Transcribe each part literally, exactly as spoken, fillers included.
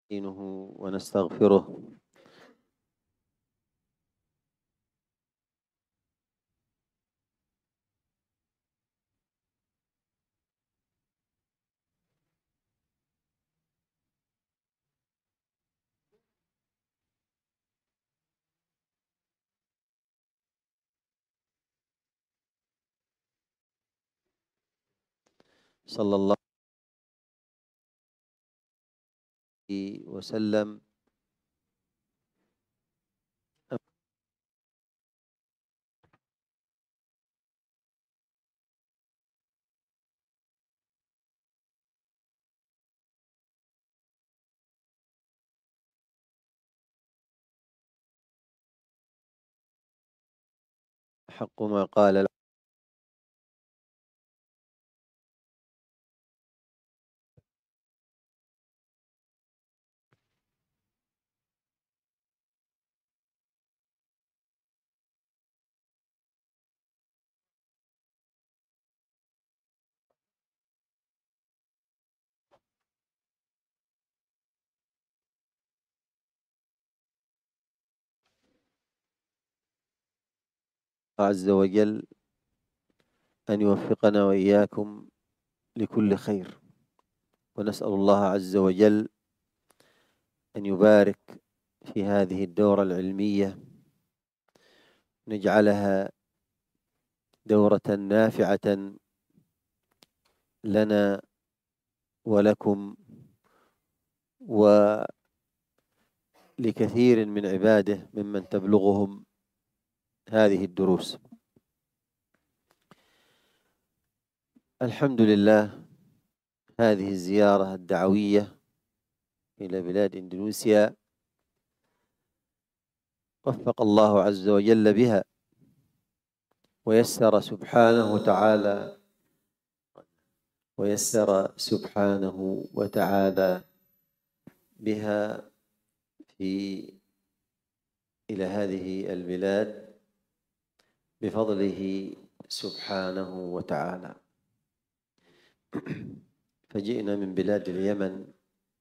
نستعينه ونستغفره صلى الله عليه وسلم. حق ما قال الله عز وجل أن يوفقنا وإياكم لكل خير، ونسأل الله عز وجل أن يبارك في هذه الدورة العلمية، نجعلها دورة نافعة لنا ولكم ولكثير من عباده ممن تبلغهم هذه الدروس. الحمد لله، هذه الزيارة الدعوية إلى بلاد إندونيسيا وفق الله عز وجل بها، ويسر سبحانه وتعالى ويسر سبحانه وتعالى بها في إلى هذه البلاد بفضله سبحانه وتعالى. فجئنا من بلاد اليمن،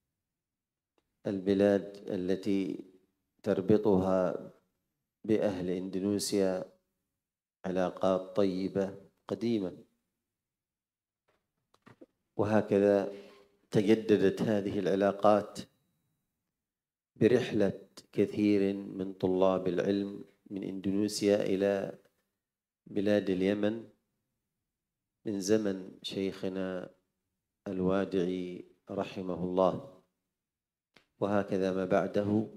البلاد التي تربطها بأهل إندونيسيا علاقات طيبة قديمة، وهكذا تجددت هذه العلاقات برحلة كثير من طلاب العلم من إندونيسيا إلى بلاد اليمن من زمن شيخنا الوادعي رحمه الله، وهكذا ما بعده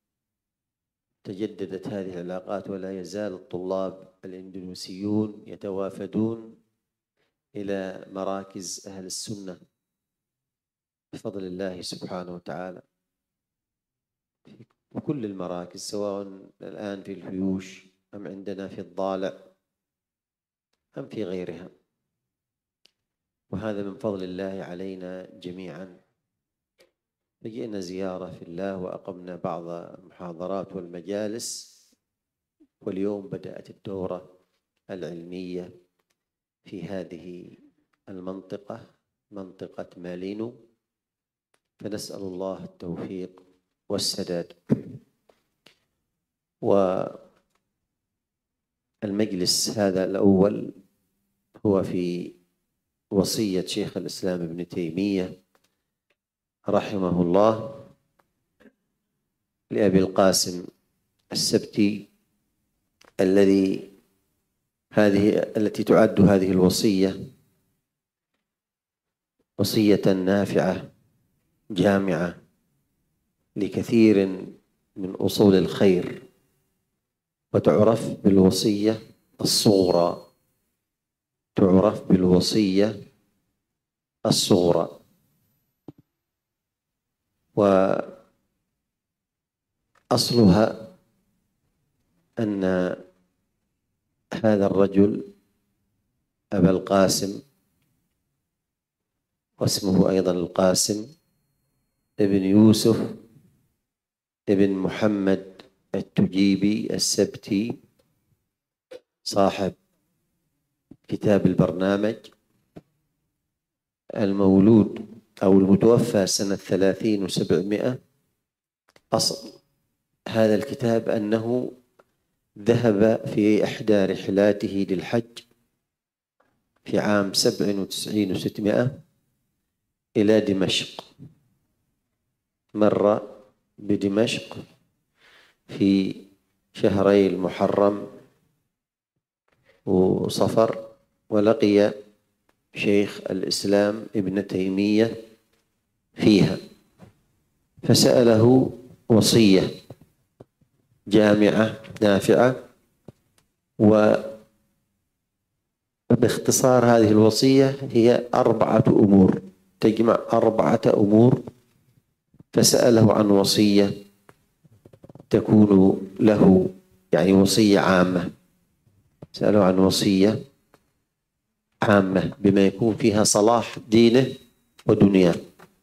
تجددت هذه العلاقات، ولا يزال الطلاب الإندونيسيون يتوافدون إلى مراكز أهل السنة بفضل الله سبحانه وتعالى في كل المراكز، سواء الآن في الفيوش أم عندنا في الضالع أم في غيرها، وهذا من فضل الله علينا جميعا. فجئنا زيارة في الله وأقمنا بعض المحاضرات والمجالس، واليوم بدأت الدورة العلمية في هذه المنطقة، منطقة مالينو، فنسأل الله التوفيق والسداد. والمجلس هذا الأول هو في وصية شيخ الإسلام ابن تيمية رحمه الله لأبي القاسم السبتي، الذي هذه التي تعد هذه الوصية وصية نافعة جامعة لكثير من أصول الخير، وتعرف بالوصية الصغرى، تعرف بالوصية الصغرى. وأصلها أن هذا الرجل أبا القاسم، واسمه أيضا القاسم ابن يوسف ابن محمد التجيبي السبتي، صاحب كتاب البرنامج، المولود أو المتوفى سنة ثلاثين وسبعمائة أصل هذا الكتاب أنه ذهب في إحدى رحلاته للحج في عام سبع وتسعين وستمائة إلى دمشق. مر بدمشق في شهري المحرم وصفر، ولقي شيخ الإسلام ابن تيمية فيها، فسأله وصية جامعة نافعة. وباختصار هذه الوصية هي أربعة أمور، تجمع أربعة أمور. فسأله عن وصية تكون له، يعني وصية عامة، سأله عن وصية عامة بما يكون فيها صلاح دينه ودنياه.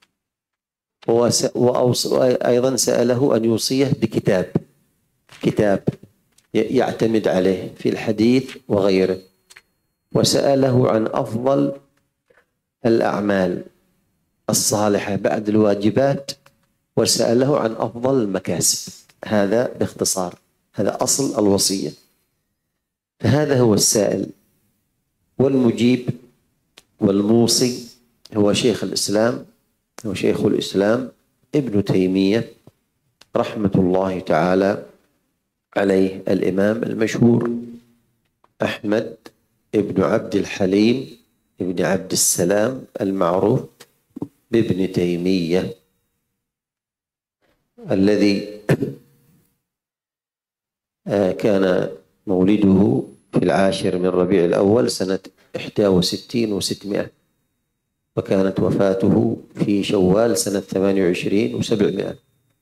وأيضا سأله أن يوصيه بكتاب كتاب يعتمد عليه في الحديث وغيره. وسأله عن أفضل الأعمال الصالحة بعد الواجبات، وسأله عن أفضل المكاسب. هذا باختصار، هذا أصل الوصية. فهذا هو السائل، والمجيب والموصي هو شيخ الإسلام، هو شيخ الإسلام ابن تيمية رحمة الله تعالى عليه، الإمام المشهور أحمد ابن عبد الحليم ابن عبد السلام المعروف بابن تيمية، الذي كان مولده في العاشر من ربيع الأول سنة إحدى وستين وستمائة، وكانت وفاته في شوال سنة ثمانية وعشرين وسبعمائة.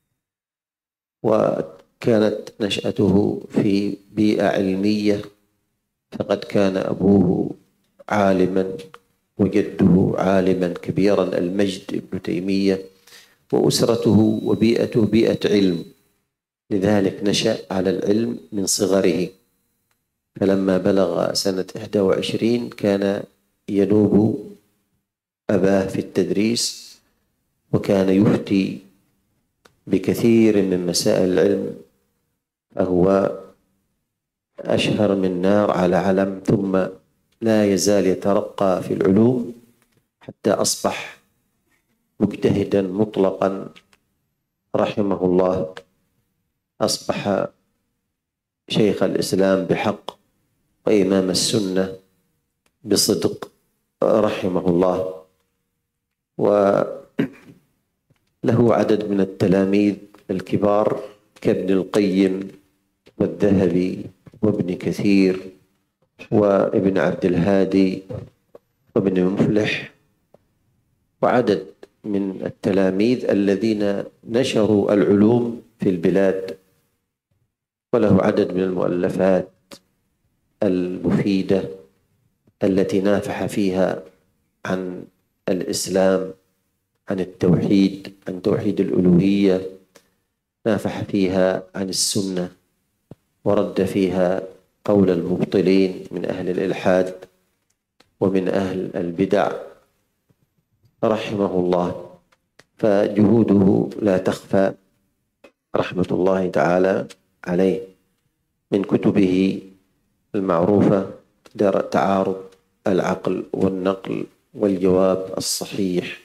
وكانت نشأته في بيئة علمية، فقد كان أبوه عالما وجده عالما كبيرا المجد ابن تيمية، وأسرته وبيئته بيئة علم، لذلك نشأ على العلم من صغره. فلما بلغ سنة إحدى وعشرين كان ينوب أباه في التدريس، وكان يفتي بكثير من مسائل العلم، فهو أشهر من نار على علم، ثم لا يزال يترقى في العلوم حتى أصبح مجتهدا مطلقا رحمه الله. أصبح شيخ الإسلام بحق وإمام السنة بصدق رحمه الله. وله عدد من التلاميذ الكبار كابن القيم والذهبي وابن كثير وابن عبد الهادي وابن مفلح، وعدد من التلاميذ الذين نشروا العلوم في البلاد. وله عدد من المؤلفات المفيدة التي نافح فيها عن الإسلام، عن التوحيد، عن توحيد الألوهية، نافح فيها عن السنة، ورد فيها قول المبطلين من أهل الإلحاد ومن أهل البدع رحمه الله. فجهوده لا تخفى رحمة الله تعالى عليه. من كتبه المعروفة تعارض العقل والنقل والجواب الصحيح،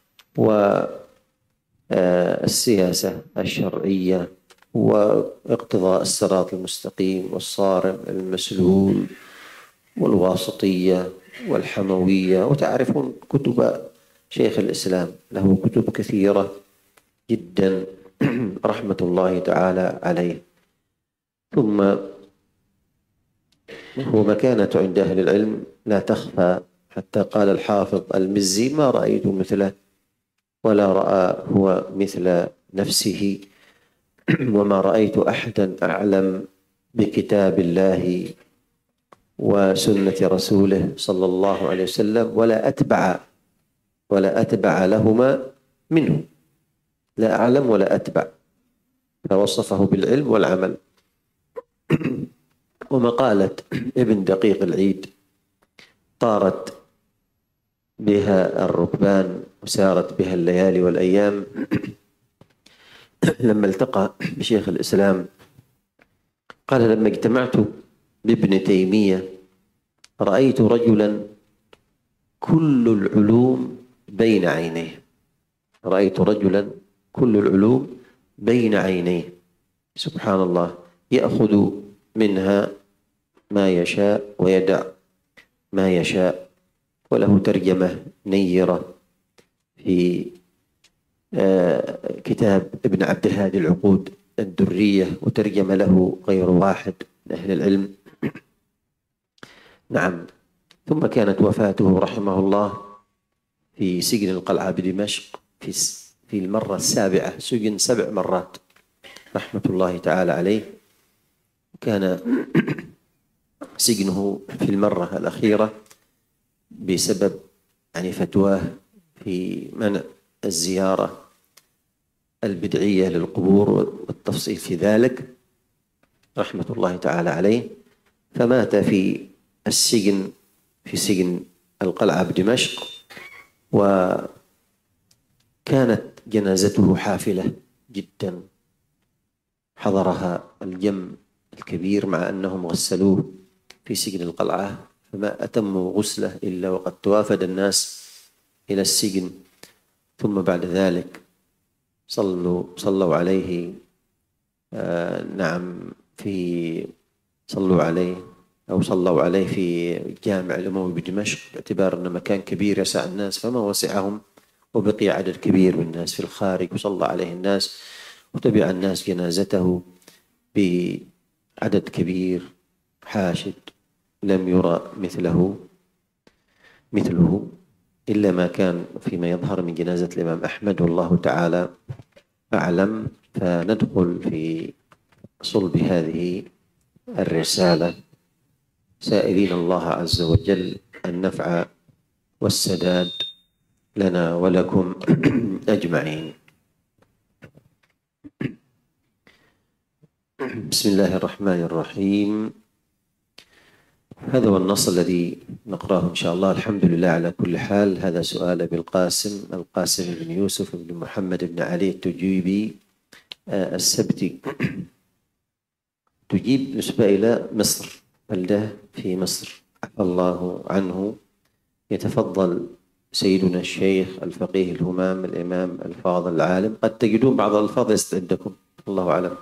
والسياسة الشرعية، واقتضاء الصراط المستقيم، والصارم المسلول، والواسطية، والحموية. وتعرفون كتب شيخ الإسلام، له كتب كثيرة جدا رحمة الله تعالى عليه. ثم هو مكانة عند أهل العلم لا تخفى، حتى قال الحافظ المزي: ما رأيت مثله ولا رأى هو مثل نفسه، وما رأيت أحدا أعلم بكتاب الله وسنة رسوله صلى الله عليه وسلم ولا أتبع ولا أتبع لهما منه. لا أعلم ولا أتبع، فوصفه بالعلم والعمل. ومقالة ابن دقيق العيد: طارت بها الركبان وسارت بها الليالي والأيام، لما التقى بشيخ الإسلام قال: لما اجتمعت بابن تيمية رأيت رجلا كل العلوم بين عينيه. رأيت رجلا كل العلوم بين عينيه، سبحان الله، يأخذ منها ما يشاء ويدع ما يشاء، وله ترجمة نيرة في كتاب ابن عبد الهادي العقود الدرية، وترجم له غير واحد من أهل العلم. نعم. ثم كانت وفاته رحمه الله في سجن القلعة بدمشق في في المرة السابعة، سجن سبع مرات رحمة الله تعالى عليه. كان سجنه في المرة الأخيرة بسبب يعني فتواه في منع الزيارة البدعية للقبور والتفصيل في ذلك رحمة الله تعالى عليه، فمات في السجن في سجن القلعة بدمشق. وكانت جنازته حافلة جدا، حضرها الجم الكبير مع أنهم غسلوه في سجن القلعة، فما أتموا غسله إلا وقد توافد الناس إلى السجن. ثم بعد ذلك صلوا صلوا عليه آه نعم في صلوا عليه أو صلوا عليه في الجامع الأموي بدمشق، باعتبار أنه مكان كبير يسع الناس فما وسعهم، وبقي عدد كبير من الناس في الخارج وصلى عليه الناس، وتبع الناس جنازته بعدد كبير حاشد لم يرى مثله مثله إلا ما كان فيما يظهر من جنازة الإمام أحمد، والله تعالى أعلم. فندخل في صلب هذه الرسالة سائلين الله عز وجل النفع والسداد لنا ولكم أجمعين. بسم الله الرحمن الرحيم. هذا هو النص الذي نقرأه إن شاء الله. الحمد لله على كل حال. هذا سؤال أبي القاسم القاسم بن يوسف بن محمد بن علي التجيبي السبتي، تجيب نسبة إلى مصر، بلدة في مصر، عفى الله عنه. يتفضل سيدنا الشيخ الفقيه الهمام الإمام الفاضل العالم. قد تجدون بعض الألفاظ ليست عندكم، الله أعلم.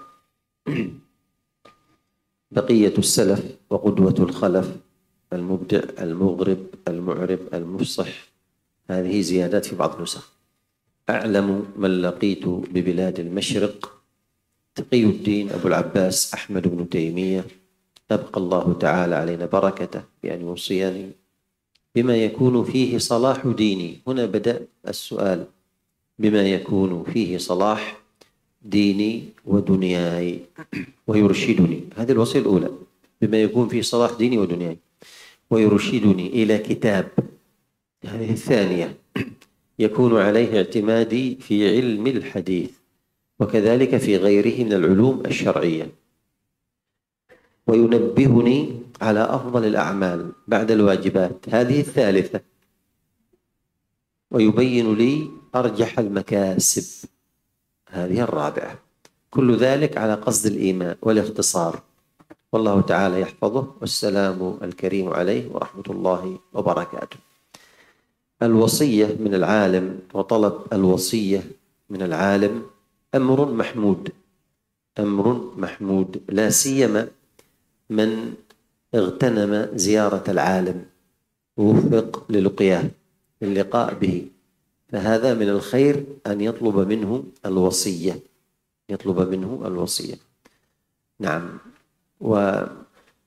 بقية السلف وقدوة الخلف، المبدع المغرب المعرب المفصح، هذه زيادات في بعض النسخ. أعلم من لقيت ببلاد المشرق تقي الدين أبو العباس أحمد بن تيمية، أبقى الله تعالى علينا بركته بأن يوصيني بما يكون فيه صلاح ديني. هنا بدأ السؤال، بما يكون فيه صلاح ديني ودنياي ويرشدني. هذه الوصية الأولى، بما يكون فيه صلاح ديني ودنياي ويرشدني إلى كتاب. هذه الثانية، يكون عليه اعتمادي في علم الحديث وكذلك في غيره من العلوم الشرعية، وينبهني على أفضل الأعمال بعد الواجبات. هذه الثالثة، ويبين لي أرجح المكاسب. هذه الرابعة. كل ذلك على قصد الإيمان والاختصار، والله تعالى يحفظه، والسلام الكريم عليه ورحمة الله وبركاته. الوصية من العالم وطلب الوصية من العالم أمر محمود، أمر محمود، لا سيما من اغتنم زيارة العالم ووفق للقياه للقاء به، فهذا من الخير أن يطلب منه الوصية، يطلب منه الوصية. نعم. وأجاب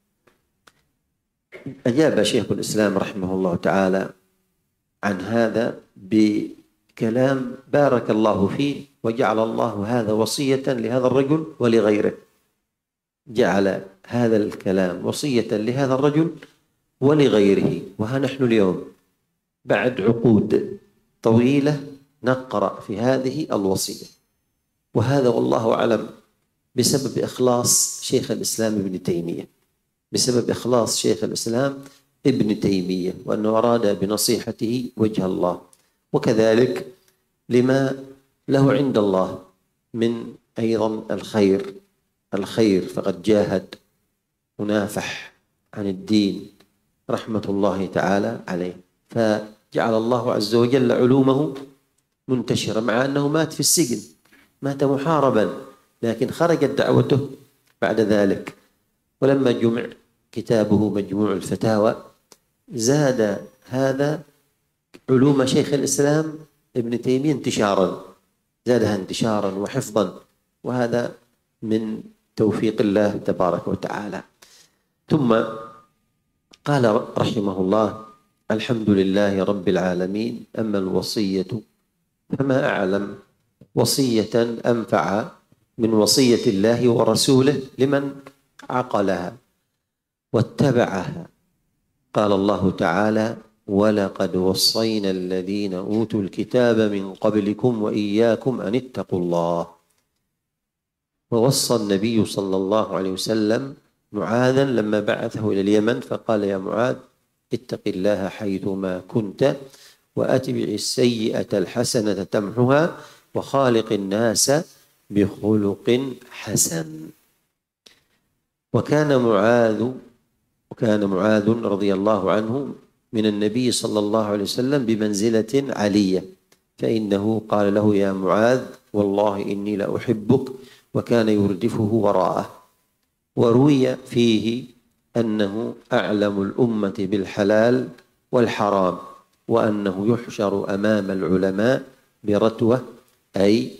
شيخ الإسلام رحمه الله تعالى عن هذا بكلام بارك الله فيه، وجعل الله هذا وصية لهذا الرجل ولغيره. جعل هذا الكلام وصية لهذا الرجل ولغيره. وها نحن اليوم بعد عقود طويلة نقرأ في هذه الوصية، وهذا والله أعلم بسبب إخلاص شيخ الإسلام ابن تيمية، بسبب إخلاص شيخ الإسلام ابن تيمية، وأنه أراد بنصيحته وجه الله، وكذلك لما له عند الله من أيضا الخير الخير فقد جاهد ونافح عن الدين رحمة الله تعالى عليه، فجعل الله عز وجل علومه منتشرة، مع أنه مات في السجن، مات محاربا، لكن خرجت دعوته بعد ذلك. ولما جمع كتابه مجموع الفتاوى زاد هذا علوم شيخ الإسلام ابن تيمية انتشارا، زادها انتشارا وحفظا، وهذا من توفيق الله تبارك وتعالى. ثم قال رحمه الله: الحمد لله رب العالمين. أما الوصية فما أعلم وصية أنفع من وصية الله ورسوله لمن عقلها واتبعها. قال الله تعالى: ولقد وصينا الذين أوتوا الكتاب من قبلكم وإياكم أن اتقوا الله. ووصى النبي صلى الله عليه وسلم معاذا لما بعثه إلى اليمن فقال: يا معاذ اتق الله حيثما كنت وأتبع السيئة الحسنة تمحها وخالق الناس بخلق حسن. وكان معاذ وكان معاذ رضي الله عنه من النبي صلى الله عليه وسلم بمنزلة علية، فإنه قال له: يا معاذ والله إني لأحبك، وكان يردفه وراءه. وروي فيه أنه أعلم الأمة بالحلال والحرام، وأنه يحشر أمام العلماء برتوة أي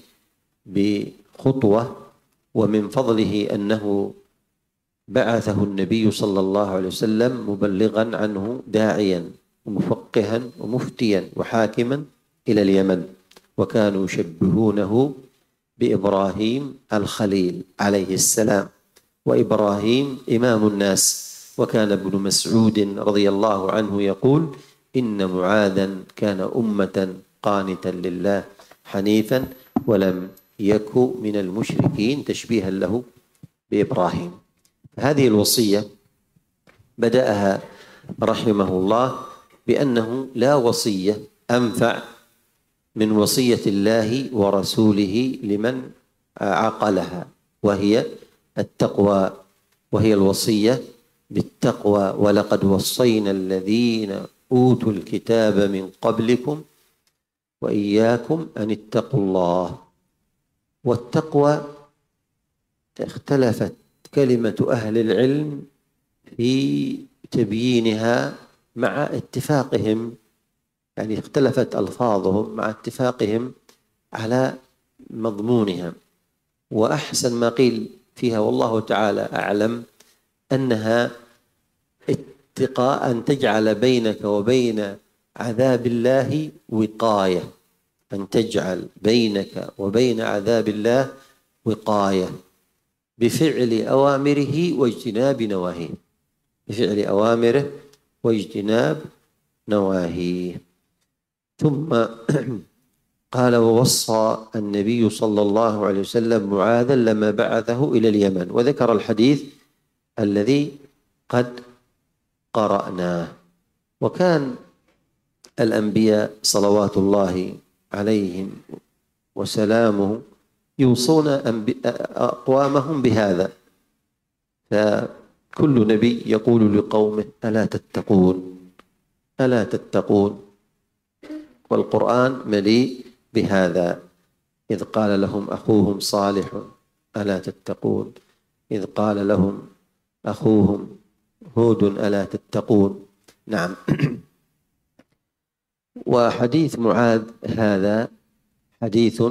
بخطوة. ومن فضله أنه بعثه النبي صلى الله عليه وسلم مبلغا عنه داعيا ومفقها ومفتيا وحاكما إلى اليمن، وكانوا يشبهونه بإبراهيم الخليل عليه السلام، وإبراهيم إمام الناس. وكان ابن مسعود رضي الله عنه يقول: إن معاذا كان أمة قانتا لله حنيفا ولم يك من المشركين، تشبيها له بإبراهيم. هذه الوصية بدأها رحمه الله بأنه لا وصية أنفع من وصية الله ورسوله لمن عقلها، وهي التقوى، وهي الوصية بالتقوى: ولقد وصينا الذين أوتوا الكتاب من قبلكم وإياكم أن اتقوا الله. والتقوى اختلفت كلمة أهل العلم في تبيينها مع اتفاقهم، يعني اختلفت ألفاظهم مع اتفاقهم على مضمونها. وأحسن ما قيل فيها والله تعالى أعلم أنها اتقاء، أن تجعل بينك وبين عذاب الله وقاية، أن تجعل بينك وبين عذاب الله وقاية بفعل أوامره واجتناب نواهيه، بفعل أوامره واجتناب نواهيه. ثم قال: ووصى النبي صلى الله عليه وسلم معاذا لما بعثه إلى اليمن، وذكر الحديث الذي قد قرأناه. وكان الأنبياء صلوات الله عليهم وسلامه يوصون أقوامهم بهذا، فكل نبي يقول لقومه: ألا تتقون ألا تتقون. والقرآن مليء بهذا، إذ قال لهم أخوهم صالح: ألا تتقون. إذ قال لهم أخوهم هود: ألا تتقون. نعم. وحديث معاذ هذا حديث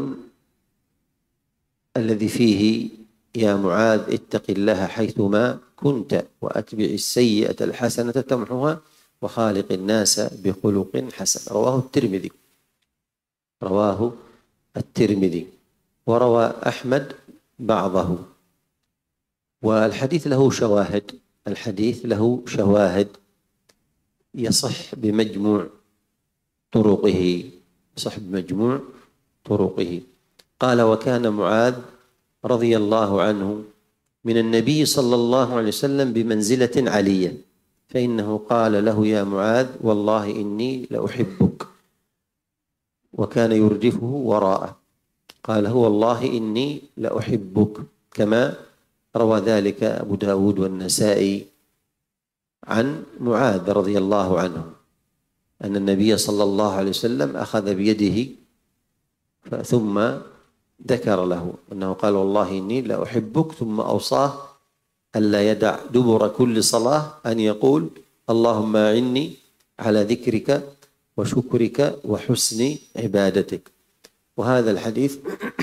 الذي فيه: يا معاذ اتق الله حيثما كنت وأتبع السيئة الحسنة تمحها وخالق الناس بخلق حسن. رواه الترمذي رواه الترمذي وروى أحمد بعضه. والحديث له شواهد الحديث له شواهد يصح بمجموع طرقه يصح بمجموع طرقه. قال: وكان معاذ رضي الله عنه من النبي صلى الله عليه وسلم بمنزلة علية، فإنه قال له: يا معاذ والله إني لأحبك، وكان يردفه وراءه. قال هو والله إني لأحبك، كما روى ذلك أبو داود والنسائي عن معاذ رضي الله عنه أن النبي صلى الله عليه وسلم أخذ بيده ثم ذكر له أنه قال والله إني لأحبك، ثم أوصاه ألا يدع دبر كل صلاة أن يقول اللهم أعني على ذكرك وشكرك وحسن عبادتك. وهذا الحديث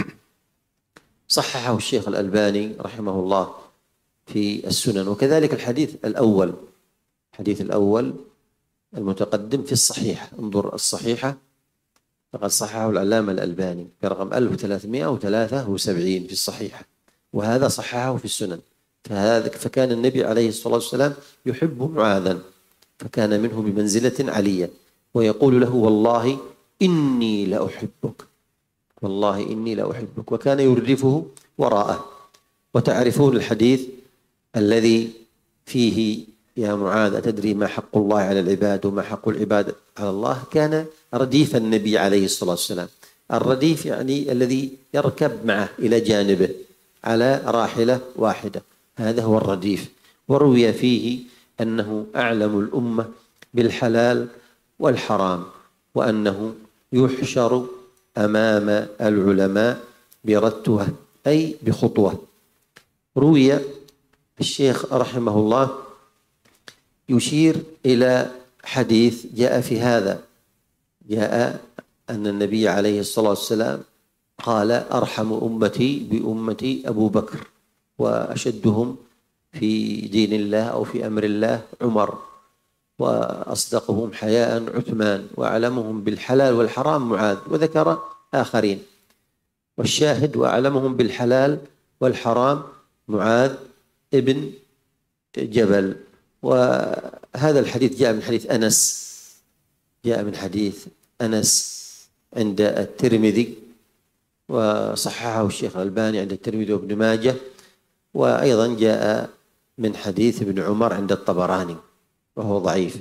صححه الشيخ الألباني رحمه الله في السنن، وكذلك الحديث الأول الحديث الأول المتقدم في الصحيح، انظر الصحيحة فقد صححه العلامة الألباني برقم ألف وثلاثمائة وثلاثة وسبعين في الصحيحة، وهذا صححه في السنن. فهذا فكان النبي عليه الصلاة والسلام يحب معاذا، فكان منه بمنزلة علية، ويقول له والله إني لأحبك، والله إني لأحبك، وكان يردفه وراءه. وتعرفون الحديث الذي فيه يا معاذ أتدري ما حق الله على العباد وما حق العباد على الله؟ كان رديف النبي عليه الصلاة والسلام. الرديف يعني الذي يركب معه إلى جانبه على راحلة واحدة، هذا هو الرديف. وروي فيه أنه أعلم الأمة بالحلال والحرام، وأنه يحشر أمام العلماء برتوة أي بخطوة. روي الشيخ رحمه الله يشير إلى حديث جاء في هذا، جاء أن النبي عليه الصلاة والسلام قال أرحم أمتي بأمتي أبو بكر، وأشدهم في دين الله أو في أمر الله عمر، وأصدقهم حياء عثمان، وأعلمهم بالحلال والحرام معاذ، وذكر آخرين. والشاهد وأعلمهم بالحلال والحرام معاذ ابن جبل. وهذا الحديث جاء من حديث أنس جاء من حديث أنس عند الترمذي، وصححه الشيخ الألباني عند الترمذي وابن ماجه، وأيضا جاء من حديث ابن عمر عند الطبراني وهو ضعيف.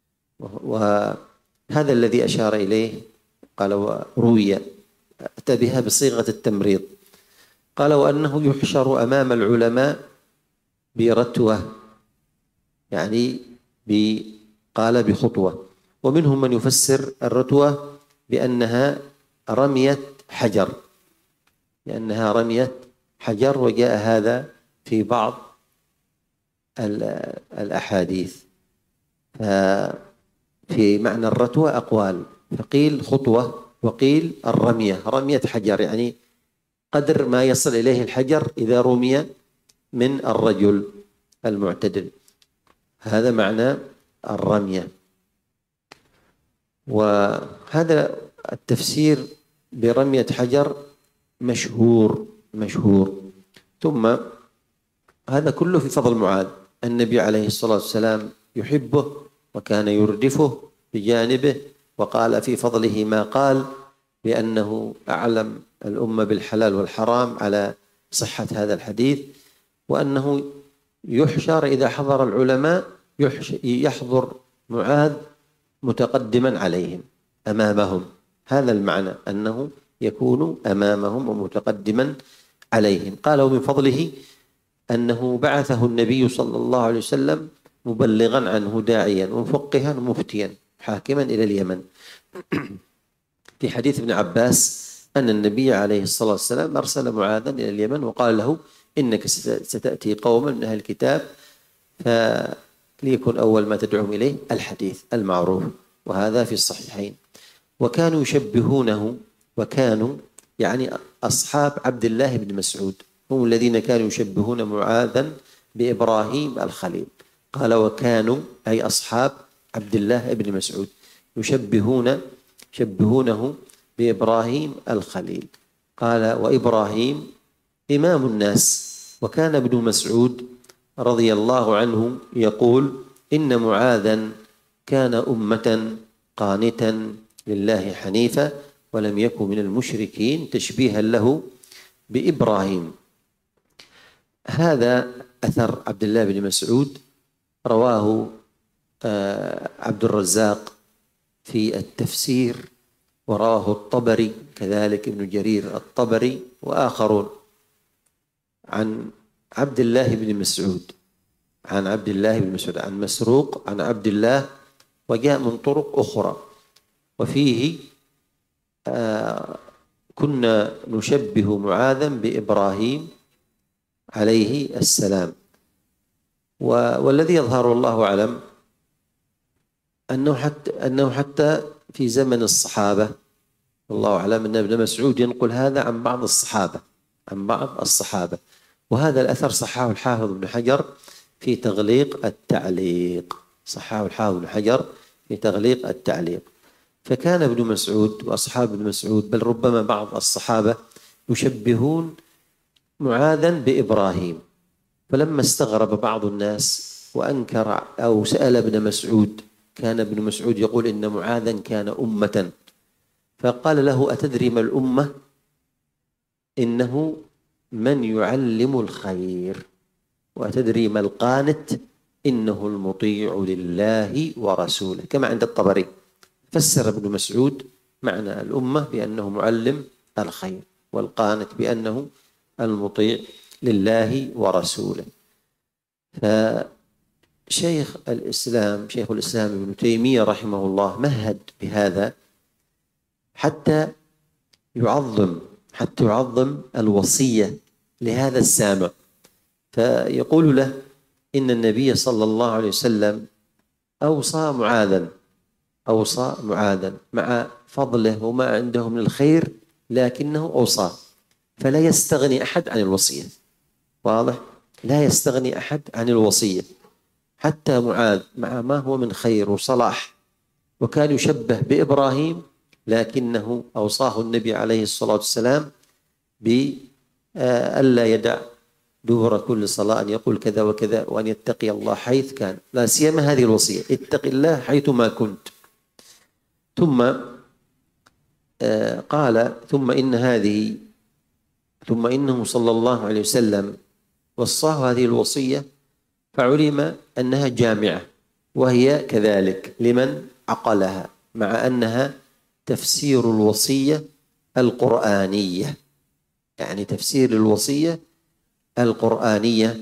وهذا الذي أشار إليه قال وروي، أتى بها بصيغة التمريض، قال وأنه يحشر أمام العلماء برتوة، يعني قال بخطوة. ومنهم من يفسر الرتوة بأنها رمية حجر، لأنها رمية حجر، وجاء هذا في بعض الأحاديث. ففي معنى الرتوة أقوال، فقيل خطوة وقيل الرمية، رمية حجر يعني قدر ما يصل إليه الحجر إذا رمي من الرجل المعتدل، هذا معنى الرمية. وهذا التفسير برمية حجر مشهور مشهور. ثم هذا كله في فضل معاذ، النبي عليه الصلاة والسلام يحبه وكان يردفه بجانبه، وقال في فضله ما قال بأنه أعلم الأمة بالحلال والحرام على صحة هذا الحديث، وأنه يحشر إذا حضر العلماء يحضر معاذ متقدما عليهم أمامهم، هذا المعنى أنه يكون أمامهم ومتقدما عليهم. قال ومن فضله أنه بعثه النبي صلى الله عليه وسلم مبلغا عنه داعيا ومفقها ومفتيا حاكما إلى اليمن. في حديث ابن عباس أن النبي عليه الصلاة والسلام أرسل معاذا إلى اليمن وقال له إنك ستأتي قوما من أهل الكتاب فليكن أول ما تدعوهم إليه الحديث المعروف، وهذا في الصحيحين. وكانوا يشبهونه، وكانوا يعني أصحاب عبد الله بن مسعود هم الذين كانوا يشبهون معاذا بإبراهيم الخليل. قال وكانوا أي أصحاب عبد الله بن مسعود يشبهون يشبهونه بإبراهيم الخليل. قال وإبراهيم إمام الناس. وكان ابن مسعود رضي الله عنه يقول إن معاذا كان أمة قانتا لله حنيفا ولم يكن من المشركين، تشبيها له بإبراهيم. هذا أثر عبد الله بن مسعود رواه عبد الرزاق في التفسير ورواه الطبري كذلك ابن جرير الطبري وآخرون عن عبد الله بن مسعود عن عبد الله بن مسعود عن مسروق عن عبد الله، وجاء من طرق أخرى. وفيه آه كنا نشبه معاذا بإبراهيم عليه السلام. والذي يظهر الله أعلم أنه حتى, أنه حتى في زمن الصحابة، الله أعلم، أن ابن مسعود ينقل هذا عن بعض الصحابة عن بعض الصحابة وهذا الأثر صححه الحافظ ابن حجر في تغليق التعليق صححه الحافظ ابن حجر في تغليق التعليق. فكان ابن مسعود وأصحاب ابن مسعود، بل ربما بعض الصحابة، يشبهون معاذا بإبراهيم. فلما استغرب بعض الناس وأنكر أو سأل ابن مسعود، كان ابن مسعود يقول إن معاذا كان أمة، فقال له: أتدري ما الأمة؟ إنه من يعلم الخير. وأتدري ما القانت؟ إنه المطيع لله ورسوله، كما عند الطبري. فسر ابن مسعود معنى الأمة بأنه معلم الخير، والقانت بأنه المطيع لله ورسوله. فشيخ الإسلام شيخ الإسلام ابن تيمية رحمه الله مهد بهذا حتى يعظم حتى يعظم الوصية لهذا السامع، فيقول له: إن النبي صلى الله عليه وسلم أوصى معاذا أوصى معاذا مع فضله وما عنده من الخير، لكنه أوصى، فلا يستغني أحد عن الوصية. واضح؟ لا يستغني أحد عن الوصية، حتى معاذ مع ما هو من خير وصلاح وكان يشبه بإبراهيم، لكنه أوصاه النبي عليه الصلاة والسلام بألا يدع دبر كل صلاة أن يقول كذا وكذا، وأن يتقي الله حيث كان، لا سيما هذه الوصية: اتق الله حيثما كنت. ثم قال: ثم إن هذه ثم إنه صلى الله عليه وسلم وصاه هذه الوصية، فعلم أنها جامعة، وهي كذلك لمن عقلها، مع أنها تفسير الوصية القرآنية، يعني تفسير الوصية القرآنية،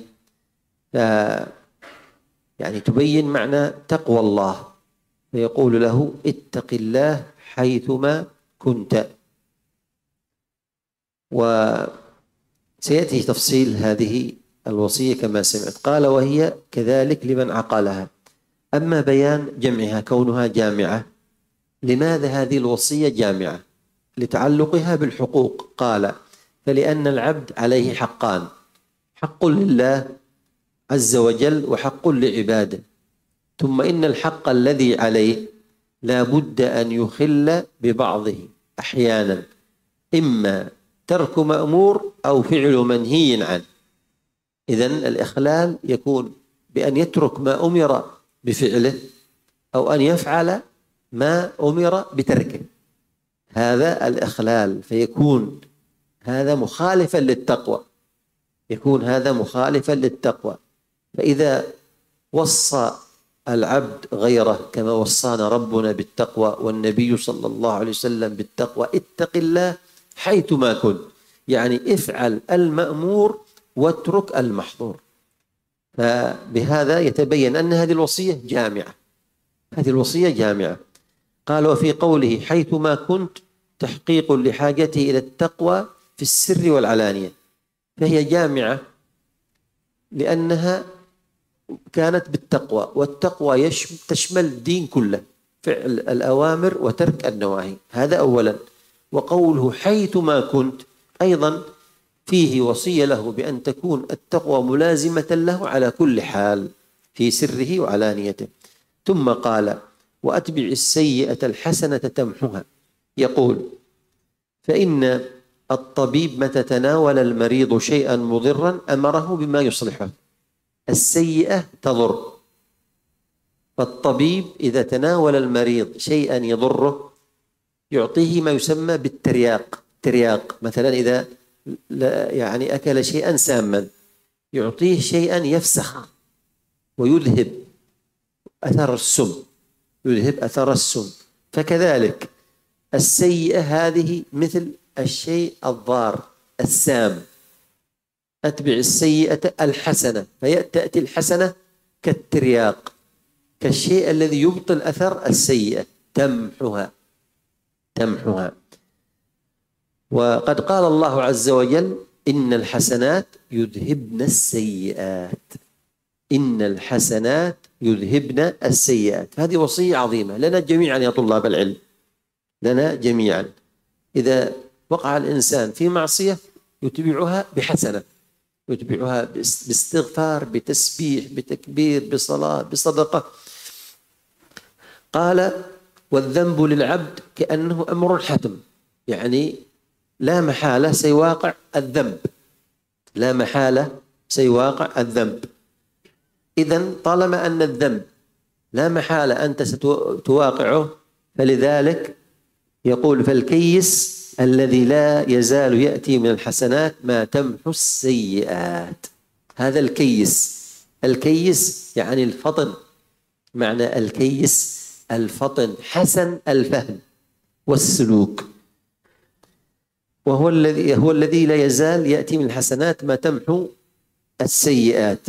يعني تبين معنى تقوى الله، فيقول له: اتق الله حيثما كنت. وسيأتي تفصيل هذه الوصية كما سمعت. قال: وهي كذلك لمن عقلها. أما بيان جمعها، كونها جامعة، لماذا هذه الوصية جامعة؟ لتعلقها بالحقوق. قال: فلأن العبد عليه حقان: حق لله عز وجل وحق لعباده. ثم إن الحق الذي عليه لا بد أن يخل ببعضه أحيانا، إما ترك مأمور أو فعل منهي عنه. إذن الإخلال يكون بأن يترك ما أمر بفعله أو أن يفعل ما أمر بتركه، هذا الإخلال، فيكون هذا مخالفا للتقوى يكون هذا مخالفا للتقوى. فإذا وصى العبد غيره كما وصانا ربنا بالتقوى والنبي صلى الله عليه وسلم بالتقوى: اتق الله حيثما كنت، يعني افعل المأمور واترك المحظور. فبهذا يتبين أن هذه الوصية جامعة هذه الوصية جامعة. قال: وفي قوله حيثما كنت تحقيق لحاجته إلى التقوى في السر والعلانية، فهي جامعة لأنها كانت بالتقوى، والتقوى تشمل الدين كله، فعل الأوامر وترك النواهي، هذا أولا. وقوله حيثما كنت أيضا فيه وصية له بأن تكون التقوى ملازمة له على كل حال في سره وعلانيته. ثم قال: وأتبع السيئة الحسنة تمحها. يقول: فإن الطبيب متى تناول المريض شيئا مضرا أمره بما يصلحه. السيئة تضر، فالطبيب إذا تناول المريض شيئا يضره يعطيه ما يسمى بالترياق. ترياق مثلا إذا يعني أكل شيئا ساما يعطيه شيئا يفسخ ويذهب أثر السم يذهب أثر السم. فكذلك السيئة هذه مثل الشيء الضار السام، أتبع السيئة الحسنة، فيأتي الحسنة كالترياق، كالشيء الذي يبطل أثر السيئة، تمحها تمحها. وقد قال الله عز وجل: إن الحسنات يذهبن السيئات، إن الحسنات يذهبن السيئات. هذه وصية عظيمة لنا جميعا يا طلاب العلم، لنا جميعا. إذا وقع الإنسان في معصية يتبعها بحسنة، يتبعها باستغفار، بتسبيح، بتكبير، بصلاة، بصدقة. قال: والذنب للعبد كأنه أمر حتم، يعني لا محالة سيواقع الذنب، لا محالة سيواقع الذنب. إذن طالما أن الذنب لا محالة أنت ستواقعه، فلذلك يقول: فالكيس الذي لا يزال يأتي من الحسنات ما تمحو السيئات. هذا الكيس، الكيس يعني الفطن، معنى الكيس الفطن، حسن الفهم والسلوك، وهو الذي هو الذي لا يزال يأتي من الحسنات ما تمحو السيئات.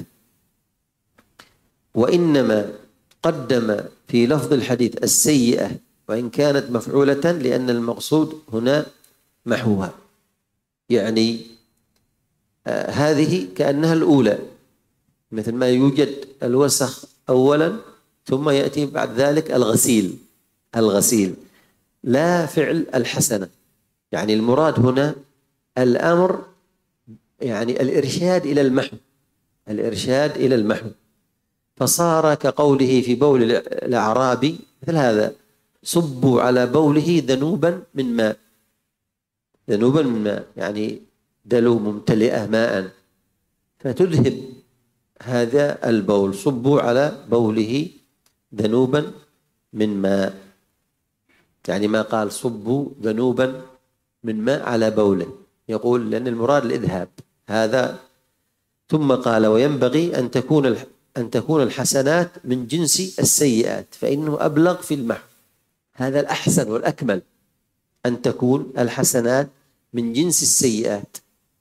وإنما قدم في لفظ الحديث السيئة وإن كانت مفعولة لأن المقصود هنا محوها، يعني آه هذه كأنها الأولى، مثل ما يوجد الوسخ أولا ثم يأتي بعد ذلك الغسيل، الغسيل لا فعل الحسنة. يعني المراد هنا الأمر، يعني الإرشاد إلى المحو، الإرشاد إلى المحو. فصار كقوله في بول الأعرابي مثل هذا: صبوا على بوله ذنوبا من ماء، ذنوبا من ماء يعني دلو ممتلئة ماء، فتذهب هذا البول. صبوا على بوله ذنوبا من ماء، يعني ما قال صبوا ذنوبا من ماء على بوله، يقول لأن المراد الإذهاب هذا. ثم قال: وينبغي أن تكون أن تكون الحسنات من جنس السيئات فإنه أبلغ في المحو. هذا الأحسن والأكمل، أن تكون الحسنات من جنس السيئات.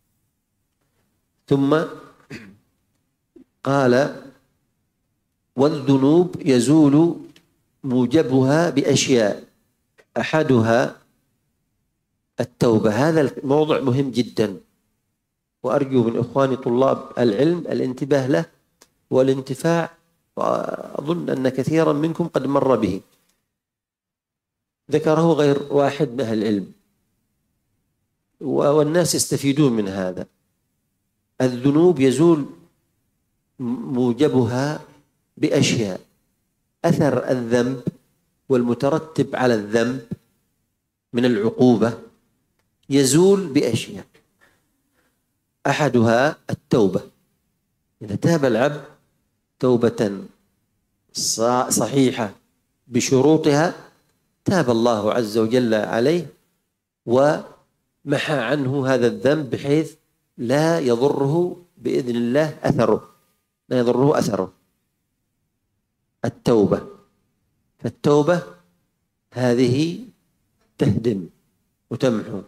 ثم قال: والذنوب يزول موجبها بأشياء أحدها التوبة. هذا الموضوع مهم جدا، وأرجو من إخواني طلاب العلم الانتباه له والانتفاع، وأظن أن كثيرا منكم قد مر به. ذكره غير واحد من أهل العلم والناس يستفيدون من هذا. الذنوب يزول موجبها بأشياء، أثر الذنب والمترتب على الذنب من العقوبة يزول بأشياء، أحدها التوبة. إذا تاب العبد توبة صحيحة بشروطها تاب الله عز وجل عليه ومحى عنه هذا الذنب بحيث لا يضره بإذن الله أثره، لا يضره أثره. التوبة، فالتوبة هذه تهدم وتمحو.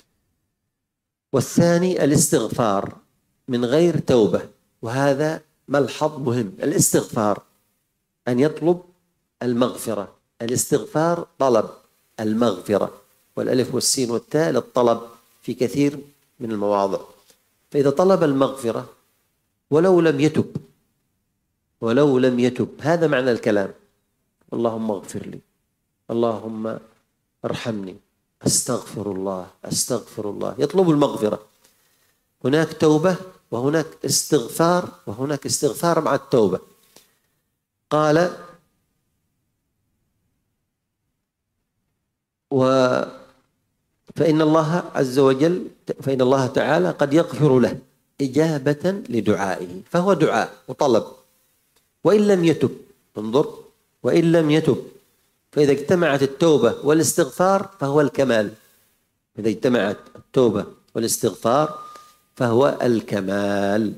والثاني الاستغفار من غير توبة، وهذا ملحظ مهم. الاستغفار أن يطلب المغفرة، الاستغفار طلب المغفرة، والألف والسين والتاء للطلب في كثير من المواضع. فإذا طلب المغفرة ولو لم يتب، ولو لم يتب، هذا معنى الكلام: اللهم اغفر لي، اللهم ارحمني، أستغفر الله، أستغفر الله، يطلب المغفرة. هناك توبة وهناك استغفار، وهناك استغفار مع التوبة. قال: و فإن الله عز وجل فإن الله تعالى قد يغفر له إجابة لدعائه، فهو دعاء وطلب. وإن لم يتب، انظر، وإن لم يتب، فإذا اجتمعت التوبة والاستغفار فهو الكمال. إذا اجتمعت التوبة والاستغفار فهو الكمال.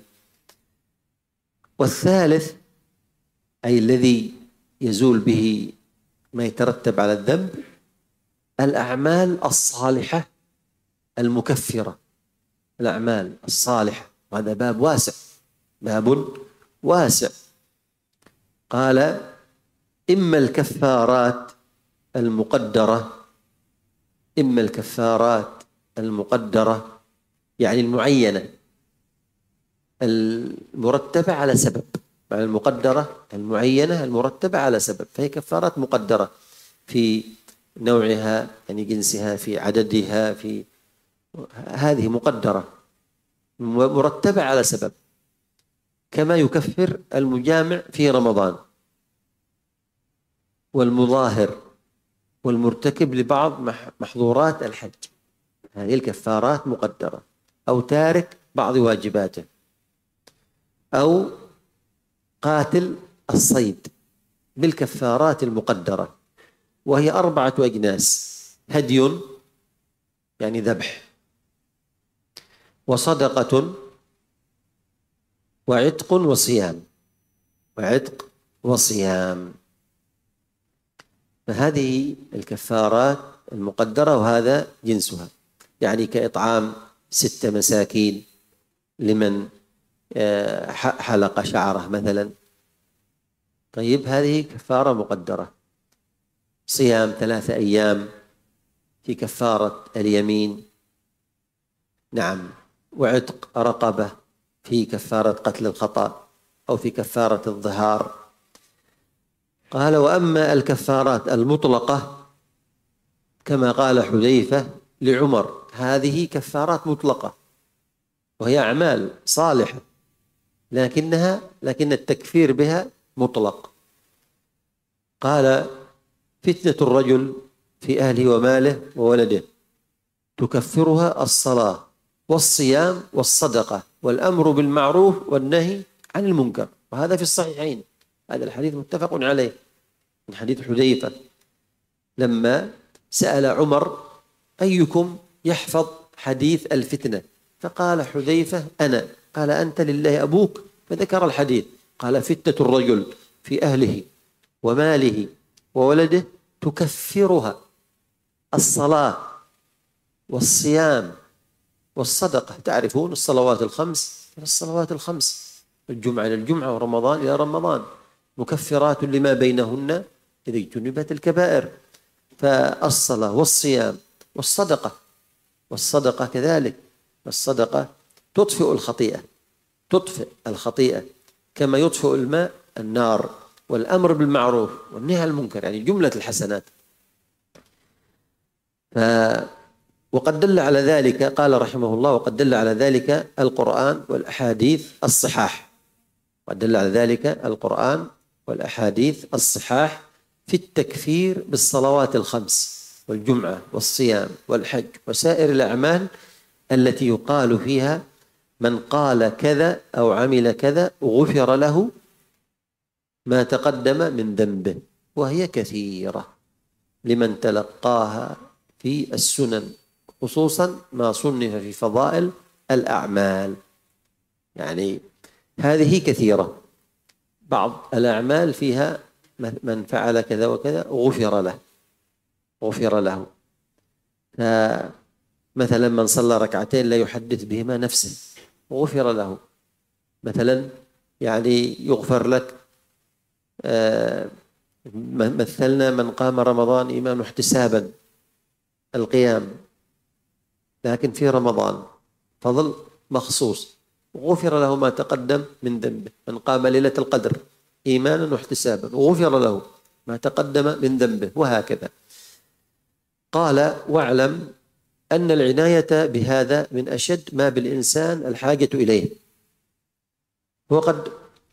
والثالث أي الذي يزول به ما يترتب على الذنب الأعمال الصالحة المكفرة، الأعمال الصالحة، وهذا باب واسع، باب واسع. قال: إما الكفارات المقدرة، إما الكفارات المقدرة يعني المعينة المرتبة على سبب، يعني المقدرة المعينة المرتبة على سبب، فهي كفارات مقدرة في نوعها، يعني جنسها، في عددها، في هذه مقدرة مرتبة على سبب، كما يكفر المجامع في رمضان، والمظاهر، والمرتكب لبعض محظورات الحج، هذه الكفارات مقدرة، أو تارك بعض واجباته، أو قاتل الصيد بالكفارات المقدرة، وهي أربعة أجناس: هدي يعني ذبح، وصدقة، وعتق، وصيام، وعتق وصيام. فهذه الكفارات المقدرة وهذا جنسها، يعني كإطعام ستة مساكين لمن حلق شعره مثلا، طيب هذه كفارة مقدرة. صيام ثلاثة أيام في كفارة اليمين، نعم. وعتق رقبة في كفارة قتل الخطأ أو في كفارة الظهار. قال: وأما الكفارات المطلقة كما قال حذيفة لعمر، هذه كفارات مطلقة وهي أعمال صالحة، لكنها لكن التكفير بها مطلق. قال: فتنة الرجل في أهله وماله وولده تكفرها الصلاة والصيام والصدقة والأمر بالمعروف والنهي عن المنكر، وهذا في الصحيحين، هذا الحديث متفق عليه من حديث حذيفة لما سأل عمر: أيكم يحفظ حديث الفتنة؟ فقال حذيفة: أنا. قال: أنت لله أبوك؟ فذكر الحديث. قال: فتنة الرجل في أهله وماله وولده تكفرها الصلاة والصيام والصدقة. تعرفون الصلوات الخمس إلى الصلوات الخمس، الجمعة إلى الجمعة، ورمضان إلى رمضان، مكفرات لما بينهن إذا اجتنبت الكبائر. فالصلاة والصيام والصدقة، والصدقة كذلك، الصدقة تطفئ الخطيئة، تطفئ الخطيئة كما يطفئ الماء النار، والأمر بالمعروف والنهي عن المنكر، يعني جملة الحسنات. ف وقد دل على ذلك، قال رحمه الله: وقد دل على ذلك القرآن والأحاديث الصحاح. قد دل على ذلك القرآن والأحاديث الصحاح في التكفير بالصلوات الخمس والجمعة والصيام والحج وسائر الأعمال التي يقال فيها من قال كذا أو عمل كذا غفر له ما تقدم من ذنبه، وهي كثيرة لمن تلقاها في السنن، خصوصا ما صنف في فضائل الأعمال، يعني هذه كثيرة. بعض الأعمال فيها من فعل كذا وكذا غفر له، غفر له. فمثلا من صلى ركعتين لا يحدث بهما نفسه غفر له. مثلا يعني يغفر لك، آه مثلنا من قام رمضان إيمان احتسابا، القيام، لكن في رمضان فضل مخصوص، غفر له ما تقدم من ذنبه. من قام ليلة القدر إيمانا واحتسابا غفر له ما تقدم من ذنبه، وهكذا. قال: واعلم أن العناية بهذا من أشد ما بالإنسان الحاجة إليه. وقد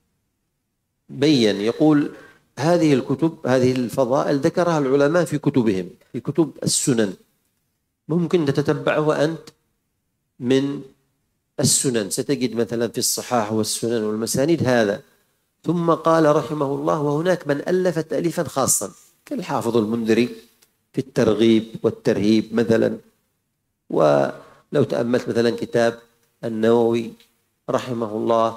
بين، يقول: هذه الكتب، هذه الفضائل ذكرها العلماء في كتبهم، في كتب السنن، ممكن تتتبعه أنت من السنن، ستجد مثلا في الصحاح والسنن والمسانيد هذا. ثم قال رحمه الله: وهناك من ألف تأليفا خاصا كالحافظ المنذري في الترغيب والترهيب مثلا. ولو تأملت مثلا كتاب النووي رحمه الله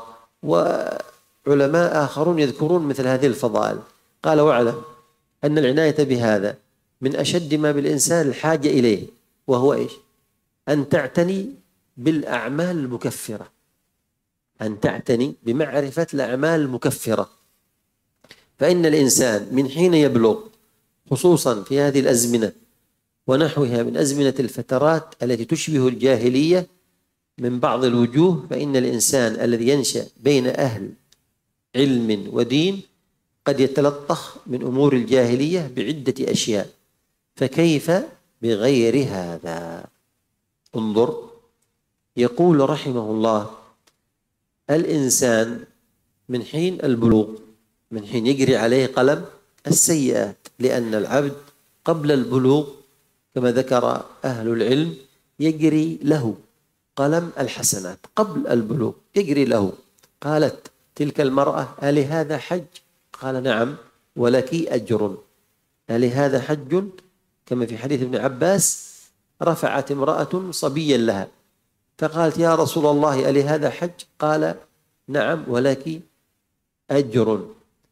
وعلماء آخرون يذكرون مثل هذه الفضائل. قال: واعلم أن العناية بهذا من أشد ما بالإنسان الحاجة إليه، وهو إيش؟ أن تعتني بالأعمال المكفرة، أن تعتني بمعرفة الأعمال المكفرة. فإن الإنسان من حين يبلغ، خصوصا في هذه الأزمنة ونحوها من أزمنة الفترات التي تشبه الجاهلية من بعض الوجوه، فإن الإنسان الذي ينشأ بين أهل علم ودين قد يتلطخ من أمور الجاهلية بعدة أشياء، فكيف بغير هذا؟ انظر، يقول رحمه الله: الإنسان من حين البلوغ، من حين يجري عليه قلم السيئات، لأن العبد قبل البلوغ كما ذكر أهل العلم يجري له قلم الحسنات قبل البلوغ، يجري له. قالت تلك المرأة: ألهذا حج؟ قال: نعم ولك أجر. ألهذا حج؟ كما في حديث ابن عباس: رفعت امرأة صبيا لها فقالت: يا رسول الله ألهذا حج؟ قال: نعم ولك أجر.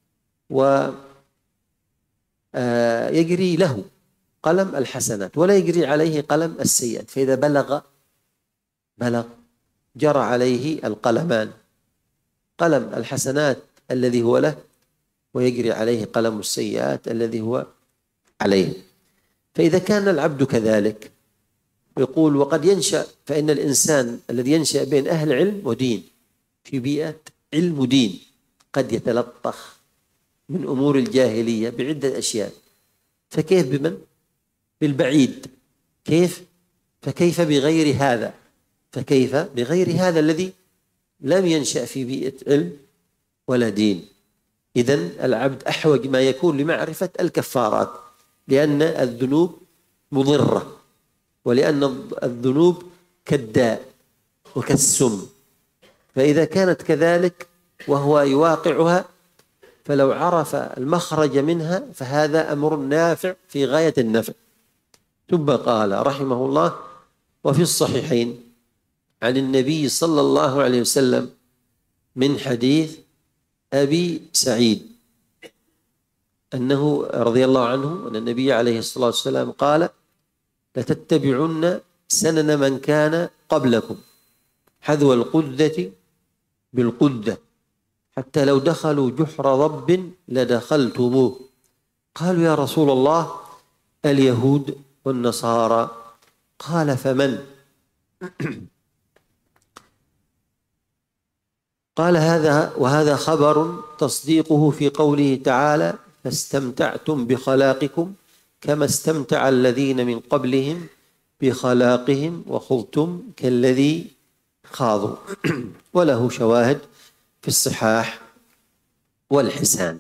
ويجري له قلم الحسنات ولا يجري عليه قلم السيئات، فإذا بلغ بلغ جرى عليه القلمان، قلم الحسنات الذي هو له، ويجري عليه قلم السيئات الذي هو عليه. فإذا كان العبد كذلك، يقول: وقد ينشأ، فإن الإنسان الذي ينشأ بين أهل علم ودين في بيئة علم ودين قد يتلطخ من أمور الجاهلية بعدة أشياء، فكيف بمن؟ بالبعيد. كيف؟ فكيف بغير هذا؟ فكيف بغير هذا الذي لم ينشأ في بيئة علم ولا دين؟ إذن العبد أحوج ما يكون لمعرفة الكفارات، لأن الذنوب مضرة، ولأن الذنوب كالداء وكالسم، فإذا كانت كذلك وهو يواقعها فلو عرف المخرج منها فهذا أمر نافع في غاية النفع. ثم قال رحمه الله: وفي الصحيحين عن النبي صلى الله عليه وسلم من حديث أبي سعيد أنه رضي الله عنه أن النبي عليه الصلاة والسلام قال: لتتبعن سنن من كان قبلكم حذو القذة بالقذة حتى لو دخلوا جحر ضب لدخلتموه. قالوا: يا رسول الله اليهود والنصارى؟ قال: فمن؟ قال: هذا وهذا خبر تصديقه في قوله تعالى: فاستمتعتم بخلاقكم كما استمتع الذين من قبلهم بخلاقهم وخضتم كالذي خاضوا. وله شواهد في الصحاح والحسان.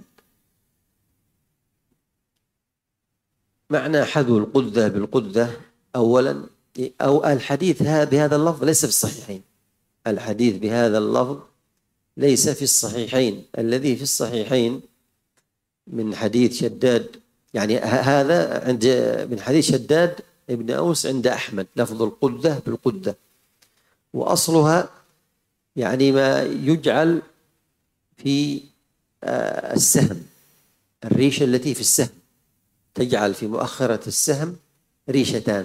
معنى حذو القذة بالقذة: أولا، أو الحديث بهذا اللفظ ليس في الصحيحين، الحديث بهذا اللفظ ليس في الصحيحين. الذي في الصحيحين من حديث شداد، يعني هذا عند من حديث شداد ابن أوس عند أحمد، لفظ القذة بالقذة، وأصلها يعني ما يجعل في السهم، الريشة التي في السهم، تجعل في مؤخرة السهم ريشتان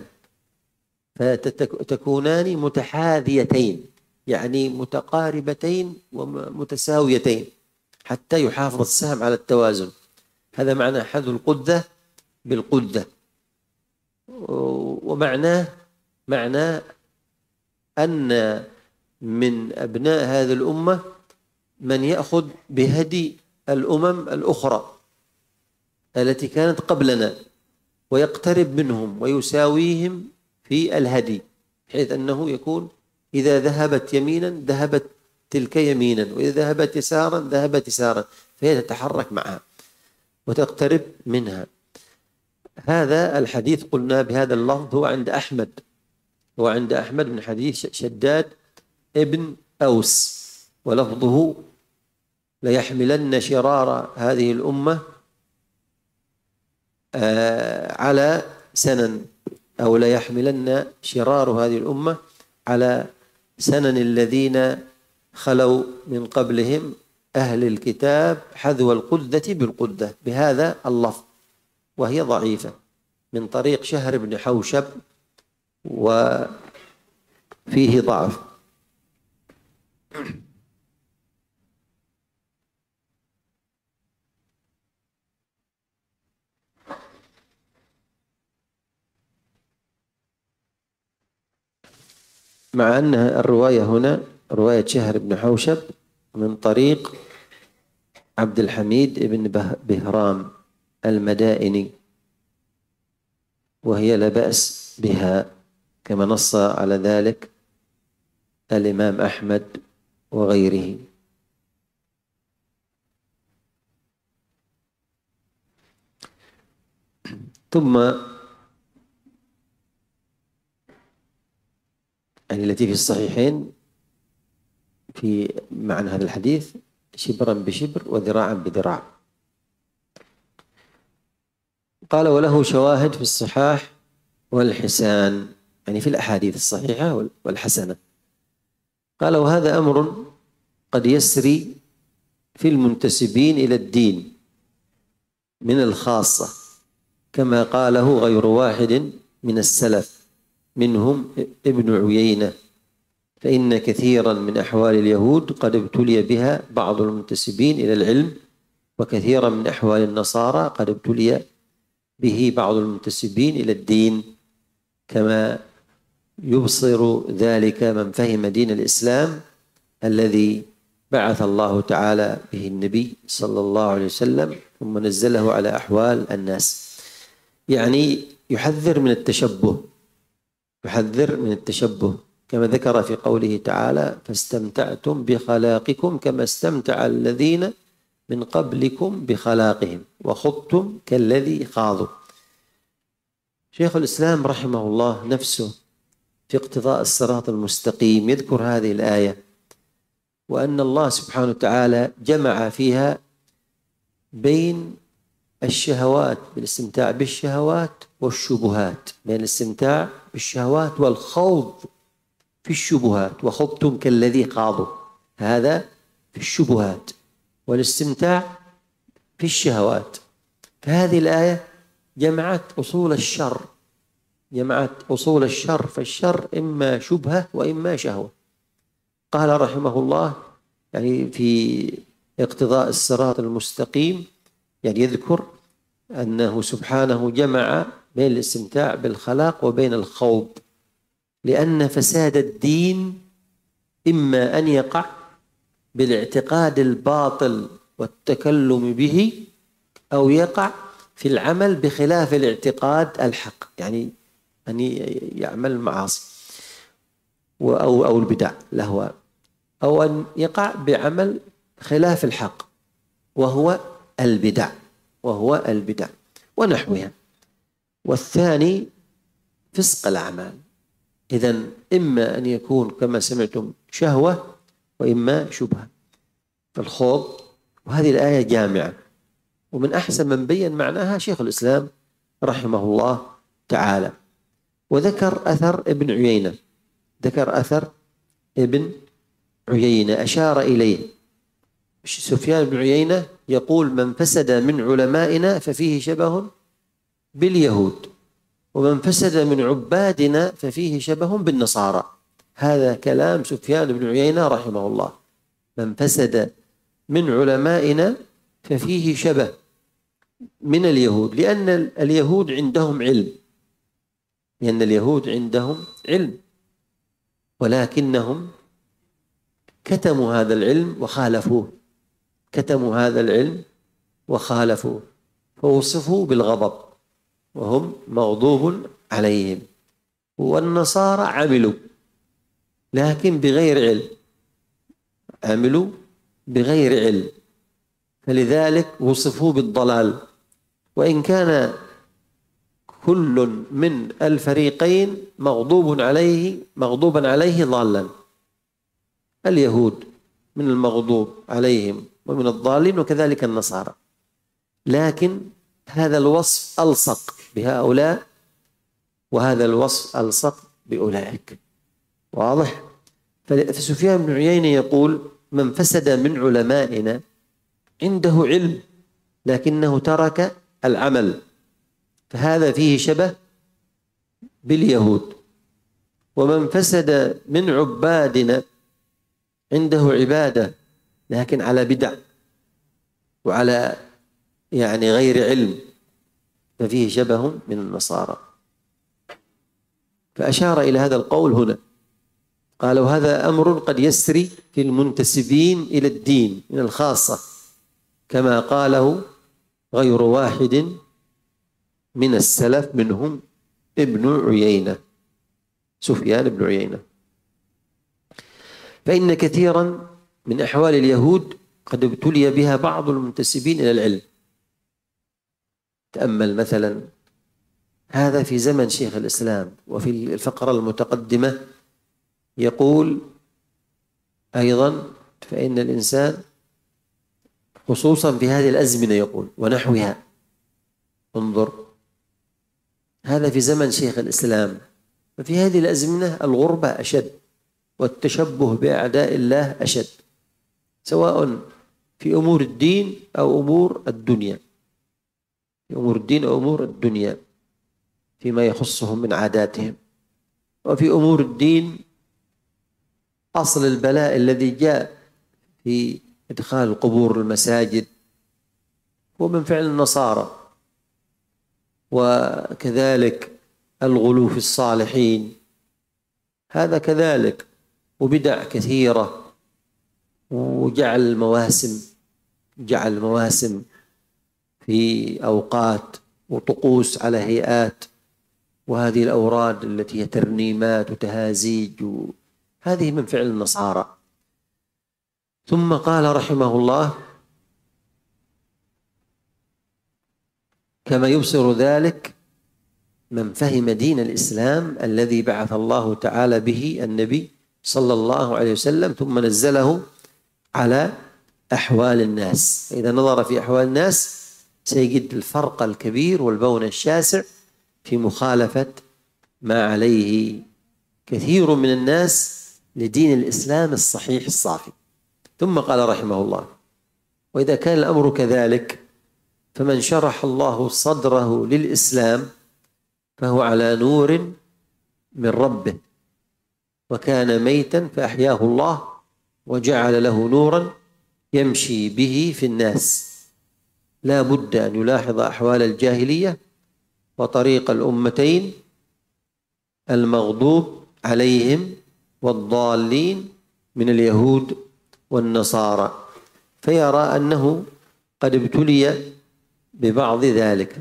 فتكونان متحاذيتين، يعني متقاربتين ومتساويتين حتى يحافظ السهم على التوازن. هذا معنى حذو القذة بالقذة. ومعناه معناه أن من أبناء هذه الأمة من يأخذ بهدي الأمم الأخرى التي كانت قبلنا ويقترب منهم ويساويهم في الهدي، حيث أنه يكون إذا ذهبت يمينا ذهبت تلك يمينا، وإذا ذهبت يسارا ذهبت يسارا، فهي تتحرك معها وتقترب منها. هذا الحديث قلنا بهذا اللفظ هو عند أحمد، هو عند أحمد من حديث شداد ابن أوس، ولفظه: ليحملن شرار هذه الأمة على سنن، أو ليحملن شرار هذه الأمة على سنن الذين خلوا من قبلهم أهل الكتاب حذو القذة بالقذة، بهذا اللفظ، وهي ضعيفة من طريق شهر بن حوشب وفيه ضعف. مع أن الرواية هنا رواية شهر بن حوشب من طريق عبد الحميد بن بهرام المدائني، وهي لا بأس بها كما نص على ذلك الإمام أحمد وغيره. ثم يعني التي في الصحيحين في معنى هذا الحديث شبرا بشبر وذراعا بذراع. قال وله شواهد في الصحاح والحسان، يعني في الأحاديث الصحيحة والحسنة. قال وهذا أمر قد يسري في المنتسبين إلى الدين من الخاصة، كما قاله غير واحد من السلف منهم ابن عيينة، فإن كثيرا من أحوال اليهود قد ابتلي بها بعض المنتسبين إلى العلم، وكثيرا من أحوال النصارى قد ابتلي به بعض المنتسبين إلى الدين، كما يبصر ذلك من فهم دين الإسلام الذي بعث الله تعالى به النبي صلى الله عليه وسلم ثم نزله على أحوال الناس. يعني يحذر من التشبه، يحذر من التشبه كما ذكر في قوله تعالى فاستمتعتم بخلاقكم كما استمتع الذين من قبلكم بخلاقهم وخضتم كالذي خاضوا. شيخ الإسلام رحمه الله نفسه في اقتضاء الصراط المستقيم يذكر هذه الآية، وأن الله سبحانه وتعالى جمع فيها بين الشهوات بالاستمتاع بالشهوات والشبهات، بين الاستمتاع بالشهوات والخوض في الشبهات، وخضتم كالذي خاضوا، هذا في الشبهات والاستمتاع في الشهوات. فهذه الآية جمعت أصول الشر، جمعت أصول الشر، فالشر إما شبهة وإما شهوة. قال رحمه الله يعني في اقتضاء الصراط المستقيم، يعني يذكر أنه سبحانه جمع بين الاستمتاع بالخلاق وبين الخوض، لأن فساد الدين إما أن يقع بالاعتقاد الباطل والتكلم به، أو يقع في العمل بخلاف الاعتقاد الحق، يعني أن يعمل المعاصي أو أو البدع لهو، أو أن يقع بعمل خلاف الحق وهو البدع وهو البدع ونحوها. والثاني فسق الأعمال. إذن إما أن يكون كما سمعتم شهوة وإما شبهة، فالخوض. وهذه الآية جامعة، ومن أحسن من بين معناها شيخ الإسلام رحمه الله تعالى. وذكر أثر ابن عيينة، ذكر أثر ابن عيينة أشار إليه. سفيان بن عيينة يقول من فسد من علمائنا ففيه شبه باليهود، ومن فسد من عبادنا ففيه شبه بالنصارى. هذا كلام سفيان بن عيينة رحمه الله. من فسد من علمائنا ففيه شبه من اليهود، لأن اليهود عندهم علم، لأن اليهود عندهم علم ولكنهم كتموا هذا العلم وخالفوه، كتموا هذا العلم وخالفوه، فوصفوا بالغضب وهم مغضوب عليهم. والنصارى عملوا لكن بغير علم، عملوا بغير علم، فلذلك وصفوا بالضلال. وإن كان كل من الفريقين مغضوب عليه مغضوبا عليه ضالا، اليهود من المغضوب عليهم ومن الضالين، وكذلك النصارى، لكن هذا الوصف ألصق بهؤلاء وهذا الوصف ألصق بأولئك. واضح؟ فسفيان بن عيينة يقول من فسد من علمائنا عنده علم لكنه ترك العمل، فهذا فيه شبه باليهود. ومن فسد من عبادنا عنده عبادة لكن على بدع وعلى يعني غير علم ففيه شبه من النصارى. فأشار إلى هذا القول هنا، قالوا هذا أمر قد يسري في المنتسبين إلى الدين من الخاصة، كما قاله غير واحد من السلف منهم ابن عيينة، سفيان بن عيينة. فإن كثيرا من أحوال اليهود قد ابتلي بها بعض المنتسبين إلى العلم. تأمل مثلا هذا في زمن شيخ الإسلام، وفي الفقرة المتقدمة يقول أيضا فإن الإنسان خصوصا في هذه الأزمنة يقول ونحوها، انظر هذا في زمن شيخ الإسلام، ففي هذه الأزمنة الغربة أشد والتشبه بأعداء الله أشد، سواء في أمور الدين أو أمور الدنيا، في أمور الدين أو أمور الدنيا فيما يخصهم من عاداتهم. وفي أمور الدين أصل البلاء الذي جاء في إدخال القبور المساجد هو من فعل النصارى، وكذلك الغلو في الصالحين هذا كذلك، وبدع كثيرة، وجعل المواسم جعل مواسم في أوقات وطقوس على هيئات، وهذه الأوراد التي هي ترنيمات وتهازيج، هذه من فعل النصارى. ثم قال رحمه الله كما يبصر ذلك من فهم دين الإسلام الذي بعث الله تعالى به النبي صلى الله عليه وسلم ثم نزله على أحوال الناس. إذا نظر في أحوال الناس سيجد الفرق الكبير والبون الشاسع في مخالفة ما عليه كثير من الناس لدين الإسلام الصحيح الصافي. ثم قال رحمه الله وإذا كان الأمر كذلك فمن شرح الله صدره للإسلام فهو على نور من ربه، وكان ميتا فأحياه الله وجعل له نورا يمشي به في الناس. لا بد أن يلاحظ أحوال الجاهلية وطريق الأمتين المغضوب عليهم والضالين من اليهود والنصارى، فيرى أنه قد ابتلي ببعض ذلك.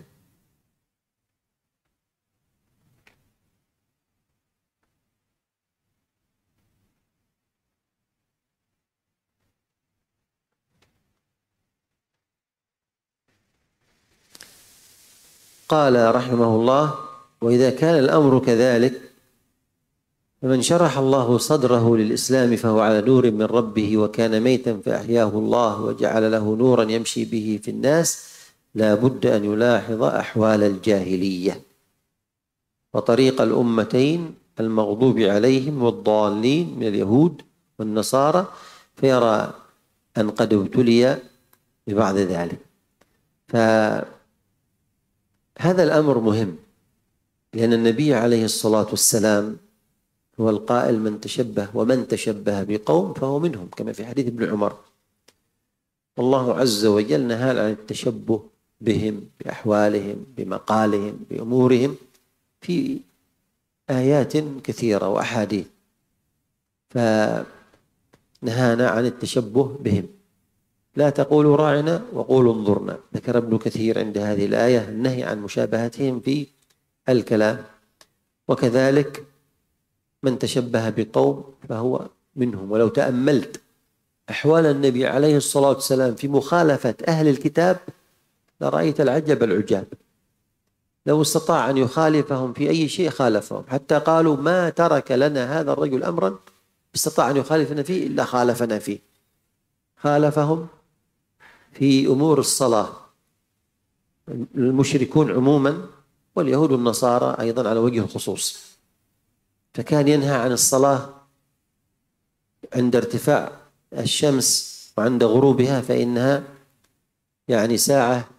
قال رحمه الله وإذا كان الأمر كذلك فمن شرح الله صدره للإسلام فهو على نور من ربه، وكان ميتا فأحياه الله وجعل له نورا يمشي به في الناس. لا بد أن يلاحظ أحوال الجاهلية وطريق الأمتين المغضوب عليهم والضالين من اليهود والنصارى، فيرى أن قد ابتلي ببعض ذلك. فهذا الأمر مهم، لأن النبي عليه الصلاة والسلام هو القائل من تشبه ومن تشبه بقوم فهو منهم، كما في حديث ابن عمر. والله عز وجل نهى عن التشبه بهم بأحوالهم بمقالهم بأمورهم في آيات كثيرة وأحاديث، فنهانا عن التشبه بهم. لا تقولوا راعنا وقولوا انظرنا. ذكر ابن كثير عند هذه الآية النهي عن مشابهتهم في الكلام. وكذلك من تشبه بقوم فهو منهم. ولو تأملت أحوال النبي عليه الصلاة والسلام في مخالفة أهل الكتاب لرأيت العجب العجاب. لو استطاع أن يخالفهم في أي شيء خالفهم، حتى قالوا ما ترك لنا هذا الرجل أمرا استطاع أن يخالفنا فيه إلا خالفنا فيه. خالفهم في أمور الصلاة، المشركون عموما واليهود والنصارى أيضا على وجه الخصوص، فكان ينهى عن الصلاة عند ارتفاع الشمس وعند غروبها، فإنها يعني ساعة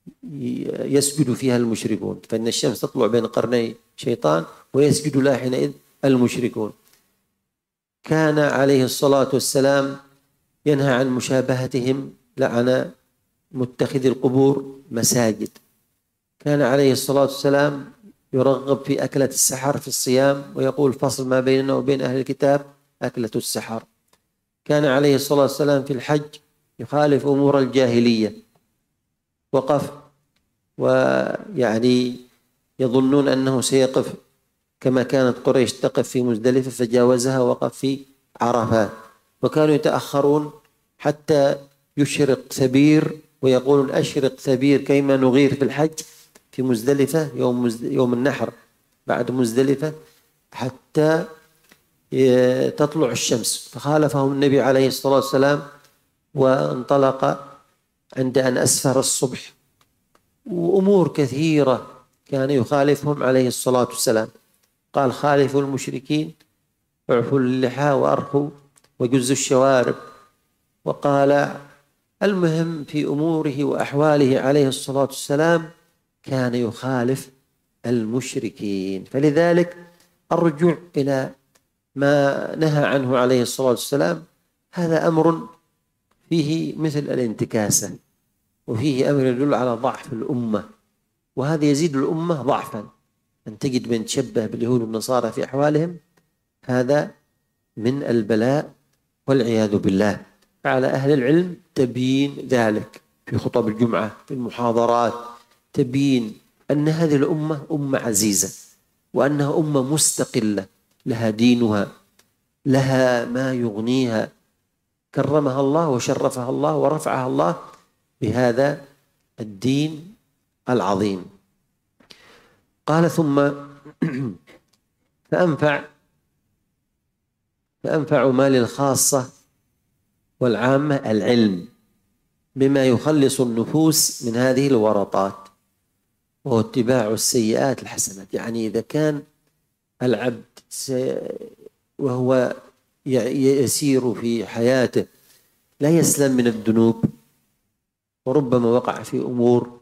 يسجد فيها المشركون، فإن الشمس تطلع بين قرني شيطان ويسجد لها حينئذ المشركون. كان عليه الصلاة والسلام ينهى عن مشابهتهم، لعن متخذي القبور مساجد. كان عليه الصلاة والسلام يرغب في أكلة السحر في الصيام، ويقول فصل ما بيننا وبين أهل الكتاب أكلة السحر. كان عليه الصلاة والسلام في الحج يخالف أمور الجاهلية، وقف ويعني يظنون أنه سيقف كما كانت قريش تقف في مزدلفة، فجاوزها وقف في عرفات. وكانوا يتأخرون حتى يشرق ثبير، ويقولون أشرق ثبير كيما نغير في الحج في مزدلفة يوم, مزد... يوم النحر بعد مزدلفة حتى تطلع الشمس. فخالفهم النبي عليه الصلاة والسلام وانطلق عند أن أسفر الصبح، وأمور كثيرة كان يخالفهم عليه الصلاة والسلام. قال خالفوا المشركين، اعفوا اللحى وأرخوا وجزوا الشوارب. وقال المهم في أموره وأحواله عليه الصلاة والسلام كان يخالف المشركين. فلذلك الرجوع إلى ما نهى عنه عليه الصلاة والسلام هذا أمر فيه مثل الانتكاسة، وفيه أمر يدل على ضعف الأمة، وهذا يزيد الأمة ضعفا. أن تجد من تشبه باليهود والنصارى في أحوالهم هذا من البلاء والعياذ بالله. فعلى أهل العلم تبيين ذلك في خطب الجمعة، في المحاضرات، تبيين أن هذه الأمة أمة عزيزة، وأنها أمة مستقلة لها دينها، لها ما يغنيها، كرمها الله وشرفها الله ورفعها الله بهذا الدين العظيم. قال ثم فأنفع فأنفع ما للخاصة والعامة العلم بما يخلص النفوس من هذه الورطات، وهو اتباع السيئات الحسنات. يعني إذا كان العبد وهو يسير في حياته لا يسلم من الذنوب، وربما وقع في أمور،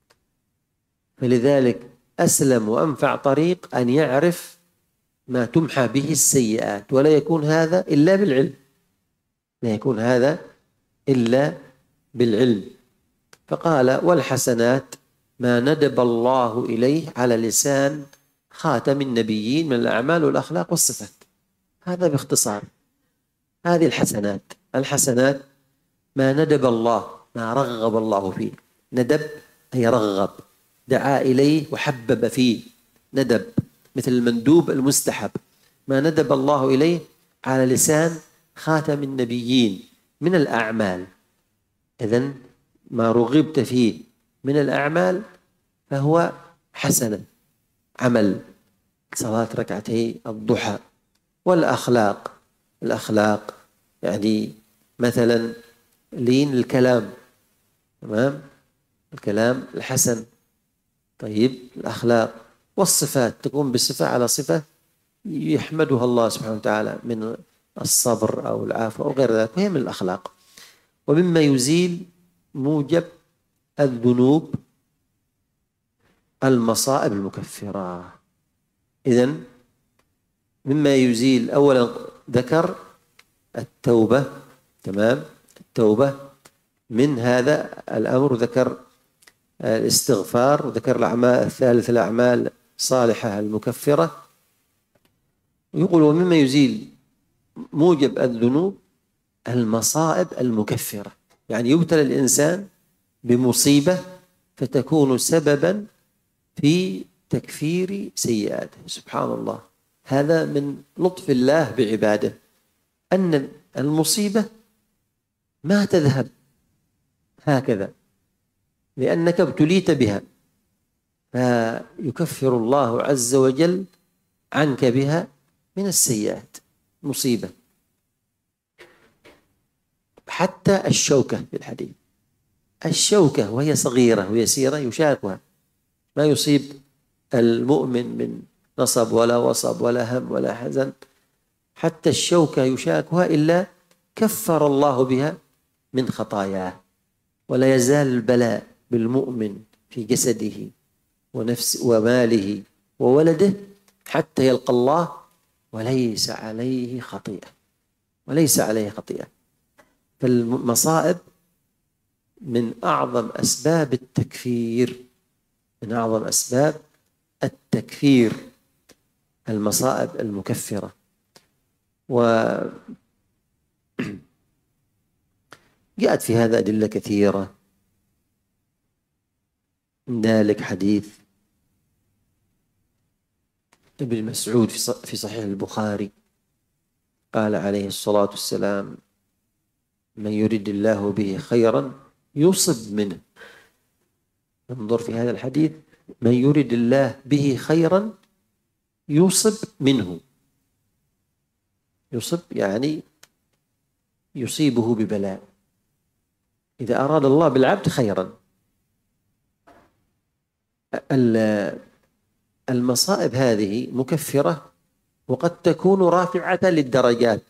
فلذلك أسلم وأنفع طريق أن يعرف ما تمحى به السيئات، ولا يكون هذا إلا بالعلم، لا يكون هذا إلا بالعلم. فقال والحسنات ما ندب الله إليه على لسان خاتم النبيين من الأعمال والأخلاق والصفات. هذا باختصار هذه الحسنات. الحسنات ما ندب الله، ما رغب الله فيه. ندب أي رغب، دعا إليه وحبب فيه. ندب مثل المندوب المستحب. ما ندب الله إليه على لسان خاتم النبيين من الأعمال. إذن ما رغبت فيه من الأعمال فهو حسنة، عمل، صلاة ركعتي الضحى. والأخلاق، الأخلاق يعني مثلا لين الكلام، تمام، الكلام الحسن. طيب الأخلاق والصفات تكون بصفة على صفة يحمدها الله سبحانه وتعالى من الصبر أو العفو أو غير ذلك، وهي من الأخلاق. ومما يزيل موجب الذنوب المصائب المكفرة. إذن مما يزيل أولا ذكر التوبة، تمام، التوبة من هذا الأمر، ذكر الاستغفار، وذكر الأعمال الثالث الأعمال صالحة المكفرة. يقول ومما يزيل موجب الذنوب المصائب المكفرة، يعني يبتلى الإنسان بمصيبة فتكون سببا في تكفير سيئاته. سبحان الله، هذا من لطف الله بعباده، أن المصيبة ما تذهب هكذا لأنك ابتليت بها، فيكفر الله عز وجل عنك بها من السيئات. مصيبة حتى الشوكة في الحديث، الشوكة وهي صغيرة ويسيرة يشاكها، ما يصيب المؤمن من نصب ولا وصب ولا هم ولا حزن، حتى الشوكة يشاكها إلا كفر الله بها من خطاياه. ولا يزال البلاء بالمؤمن في جسده ونفس وماله وولده حتى يلقى الله وليس عليه خطيئة، وليس عليه خطيئة. فالمصائب من أعظم أسباب التكفير، من أعظم أسباب التكفير المصائب المكفرة. وجاءت في هذا أدلة كثيرة، من ذلك حديث ابن مسعود في صحيح البخاري قال عليه الصلاة والسلام: من يريد الله به خيرا يصب منه. انظر في هذا الحديث: من يريد الله به خيرا يصب منه. يصب يعني يصيبه ببلاء. إذا أراد الله بالعبد خيرا، المصائب هذه مكفرة، وقد تكون رافعة للدرجات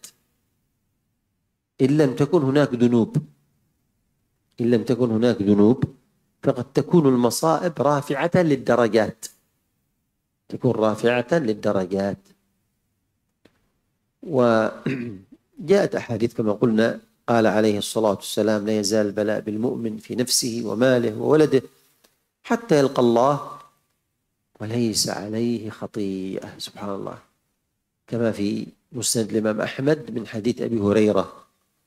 إن لم تكن هناك ذنوب. إن لم تكن هناك ذنوب فقد تكون المصائب رافعة للدرجات، تكون رافعة للدرجات. وجاءت أحاديث كما قلنا، قال عليه الصلاة والسلام: لا يزال البلاء بالمؤمن في نفسه وماله وولده حتى يلقى الله وليس عليه خطيئة. سبحان الله. كما في مسند الإمام أحمد من حديث أبي هريرة،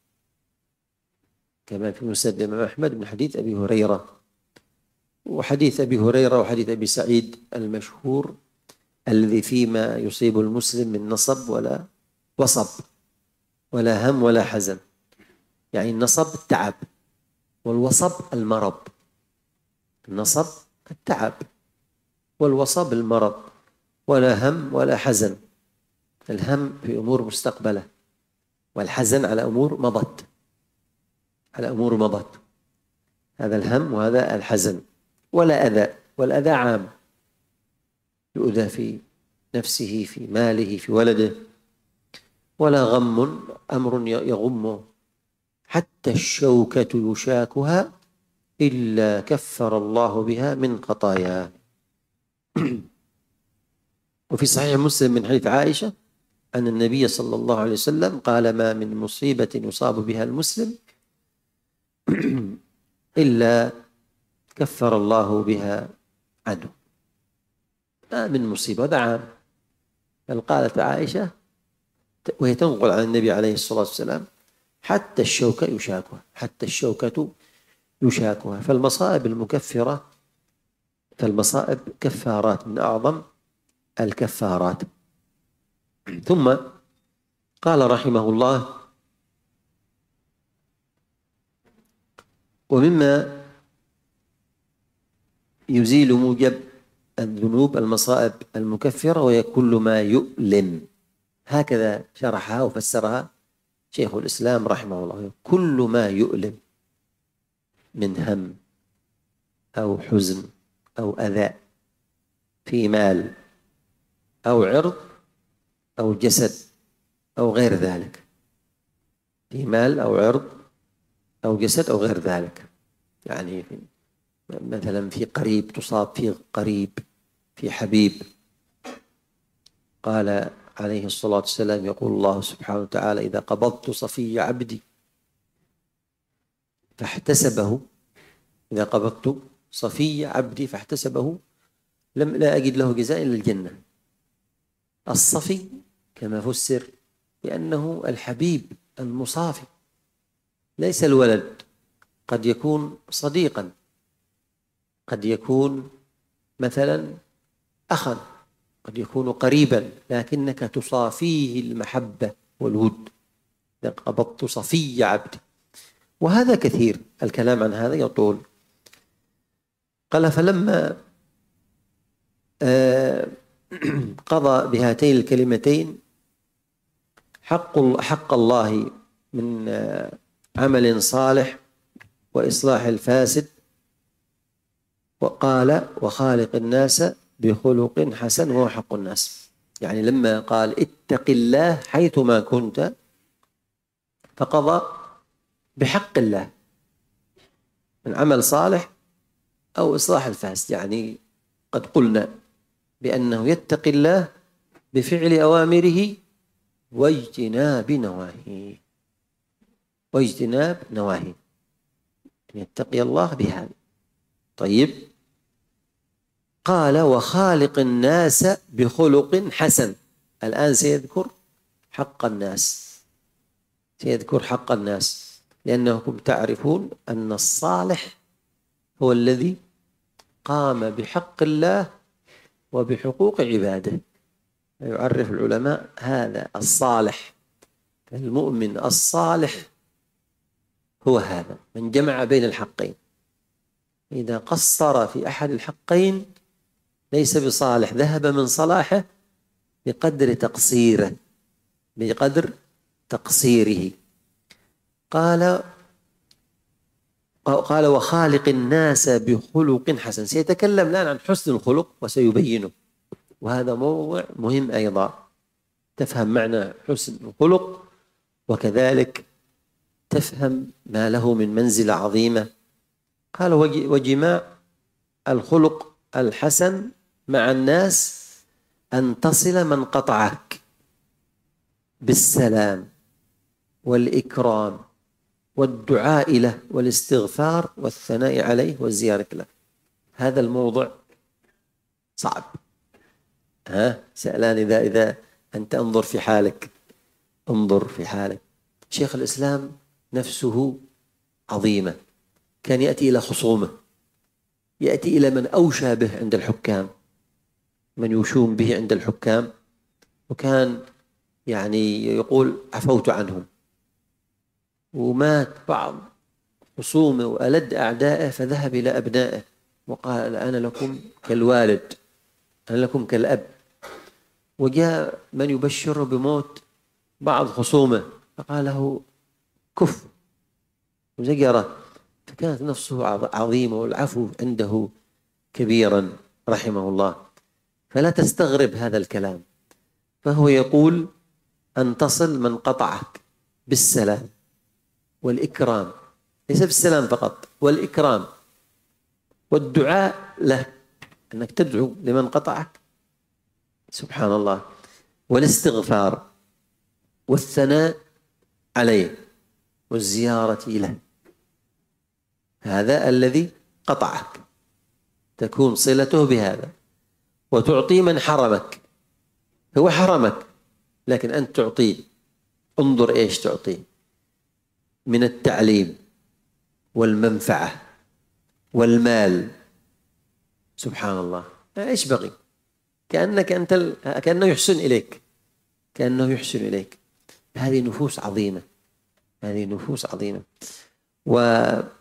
كما في مسند الإمام أحمد من حديث أبي هريرة. وحديث أبي هريرة وحديث أبي سعيد المشهور الذي فيما يصيب المسلم من نصب ولا وصب ولا هم ولا حزن. يعني النصب التعب، والوصب المرض. النصب التعب، والوصب المرض. ولا هم ولا حزن. الهم في أمور مستقبلة، والحزن على أمور مضت، على أمور مضت. هذا الهم وهذا الحزن. ولا أذى، والأذى عام، يؤذى في نفسه، في ماله، في ولده. ولا غم، أمر يغمه حتى الشوكة يشاكها إلا كفر الله بها من خطاياه. وفي صحيح مسلم من حديث عائشة أن النبي صلى الله عليه وسلم قال: ما من مصيبة يصاب بها المسلم إلا كفر الله بها عنه. ما من مصيبة، هذا عام. بل قالت عائشة وهي تنقل عن النبي عليه الصلاة والسلام: حتى الشوكة يشاكها، حتى الشوكة يشاكها. فالمصائب المكفرة، فالمصائب كفارات من أعظم الكفارات. ثم قال رحمه الله: ومما يزيل موجب الذنوب المصائب المكفرة، وهي كل ما يؤلم. هكذا شرحها وفسرها شيخ الإسلام رحمه الله: كل ما يؤلم من هم أو حزن أو أذى في مال أو عرض أو جسد أو غير ذلك، في مال أو عرض أو جسد أو غير ذلك. يعني مثلا في قريب، تصاب في قريب، في حبيب. قال عليه الصلاة والسلام: يقول الله سبحانه وتعالى: إذا قبضت صفي عبدي فاحتسبه، إذا قبضت صفي عبدي فاحتسبه لم لا أجد له جزاء إلا الجنة. الصفي كما فسر لأنه الحبيب المصافي، ليس الولد. قد يكون صديقا، قد يكون مثلا أخا، قد يكون قريبا، لكنك تصافيه المحبة والود. إذا قبضت صفي عبدي. وهذا كثير، الكلام عن هذا يطول. قال: فلما قضى بهاتين الكلمتين حق حق الله من عمل صالح وإصلاح الفاسد، وقال: وخالق الناس بخلق حسن وهو حق الناس. يعني لما قال: اتق الله حيثما كنت، فقضى بحق الله من عمل صالح أو إصلاح الفاسد. يعني قد قلنا بأنه يتقي الله بفعل أوامره واجتناب نواهيه، واجتناب نواهيه، أن يتقي الله بهذا. طيب، قال وخالق الناس بخلق حسن. الآن سيذكر حق الناس، سيذكر حق الناس، لأنكم تعرفون أن الصالح هو الذي قام بحق الله وبحقوق عباده. يعرف العلماء هذا الصالح، المؤمن الصالح هو هذا من جمع بين الحقين. إذا قصر في أحد الحقين ليس بصالح، ذهب من صلاحه بقدر تقصيره، بقدر تقصيره. قال قال وخالق الناس بخلق حسن. سيتكلم الآن عن حسن الخلق وسيبينه، وهذا موضوع مهم أيضا، تفهم معنى حسن الخلق وكذلك تفهم ما له من منزلة عظيمة. قال وجماع الخلق الحسن مع الناس أن تصل من قطعك بالسلام والإكرام والدعاء له والاستغفار والثناء عليه والزيارة له. هذا الموضوع صعب. ها سألان إذا إذا أنت انظر في حالك، انظر في حالك. شيخ الإسلام نفسه عظيمة، كان يأتي إلى خصومه، يأتي إلى من أوشى به عند الحكام، من يشوم به عند الحكام، وكان يعني يقول عفوت عنهم. ومات بعض خصومه وألد أعدائه فذهب إلى أبنائه وقال أنا لكم كالوالد، أنا لكم كالأب. وجاء من يبشره بموت بعض خصومه فقال له كف وزجره، فكانت نفسه عظيمة والعفو عنده كبيرا رحمه الله. فلا تستغرب هذا الكلام، فهو يقول أن تصل من قطعك بالسلام والإكرام، ليس بالسلام فقط، والإكرام والدعاء له، أنك تدعو لمن قطعك، سبحان الله، والاستغفار والثناء عليه والزيارة له. هذا الذي قطعك تكون صلته بهذا، وتعطي من حرمك. هو حرمك لكن أنت تعطيه. انظر إيش تعطيه من التعليم والمنفعة والمال، سبحان الله. إيش بقي؟ كأنك أنت كأنه يحسن إليك، كأنه يحسن إليك. هذه نفوس عظيمة، هذه نفوس عظيمة. و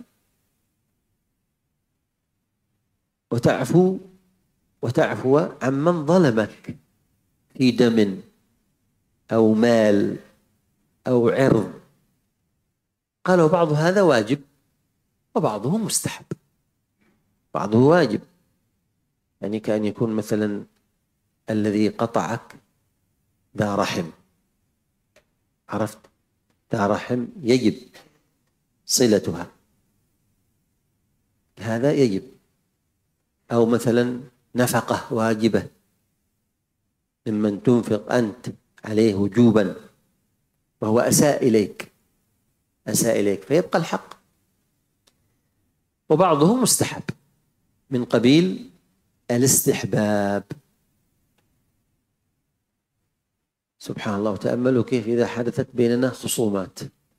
وتعفو وتعفو عمن ظلمك في دم أو مال أو عرض. قالوا بعض هذا واجب وبعضه مستحب. بعضه واجب، يعني كأن يكون مثلا الذي قطعك ذا رحم، عرفت، ذا رحم يجب صلتها، هذا يجب. أو مثلا نفقة واجبة ممن تنفق أنت عليه وجوبا وهو أساء إليك، أساء إليك فيبقى الحق. وبعضه مستحب من قبيل الاستحباب، سبحان الله. وتأملوا كيف إذا حدثت بيننا خصومات،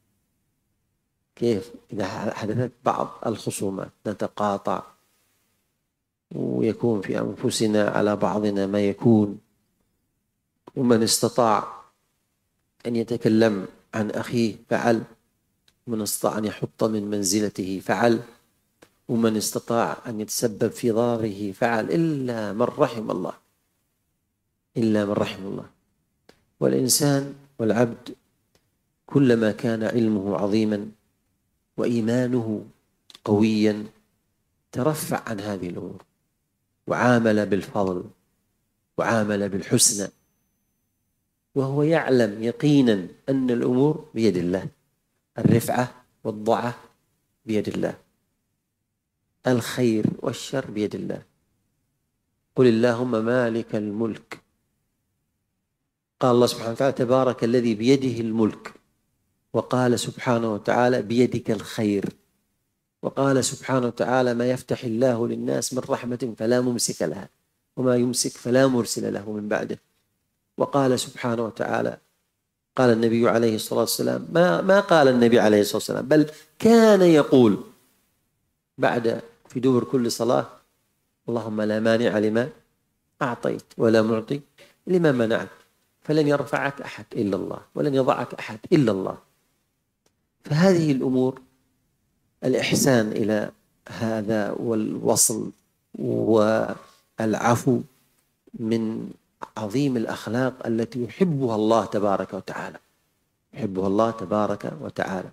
كيف إذا حدثت بعض الخصومات نتقاطع ويكون في أنفسنا على بعضنا ما يكون، ومن استطاع أن يتكلم عن أخيه فعل، ومن استطاع أن يحط من منزلته فعل، ومن استطاع أن يتسبب في ضرره فعل، إلا من رحم الله، إلا من رحم الله. والإنسان والعبد كلما كان علمه عظيما وإيمانه قويا ترفع عن هذه الأمور، وعامل بالفضل وعامل بالحسنى، وهو يعلم يقينا أن الأمور بيد الله، الرفعة والضعة بيد الله. الخير والشر بيد الله. قل اللهم مالك الملك. قال الله سبحانه وتعالى تبارك الذي بيده الملك، وقال سبحانه وتعالى بيدك الخير، وقال سبحانه وتعالى ما يفتح الله للناس من رحمة فلا ممسك لها وما يمسك فلا مرسل له من بعده. وقال سبحانه وتعالى، قال النبي عليه الصلاة والسلام ما, ما قال النبي عليه الصلاة والسلام بل كان يقول بعد في دبر كل صلاة اللهم لا مانع لما أعطيت ولا معطي لما منعت، فلن يرفعك أحد إلا الله ولن يضعك أحد إلا الله. فهذه الأمور، الإحسان إلى هذا والوصل والعفو، من عظيم الأخلاق التي يحبها الله تبارك وتعالى، يحبها الله تبارك وتعالى.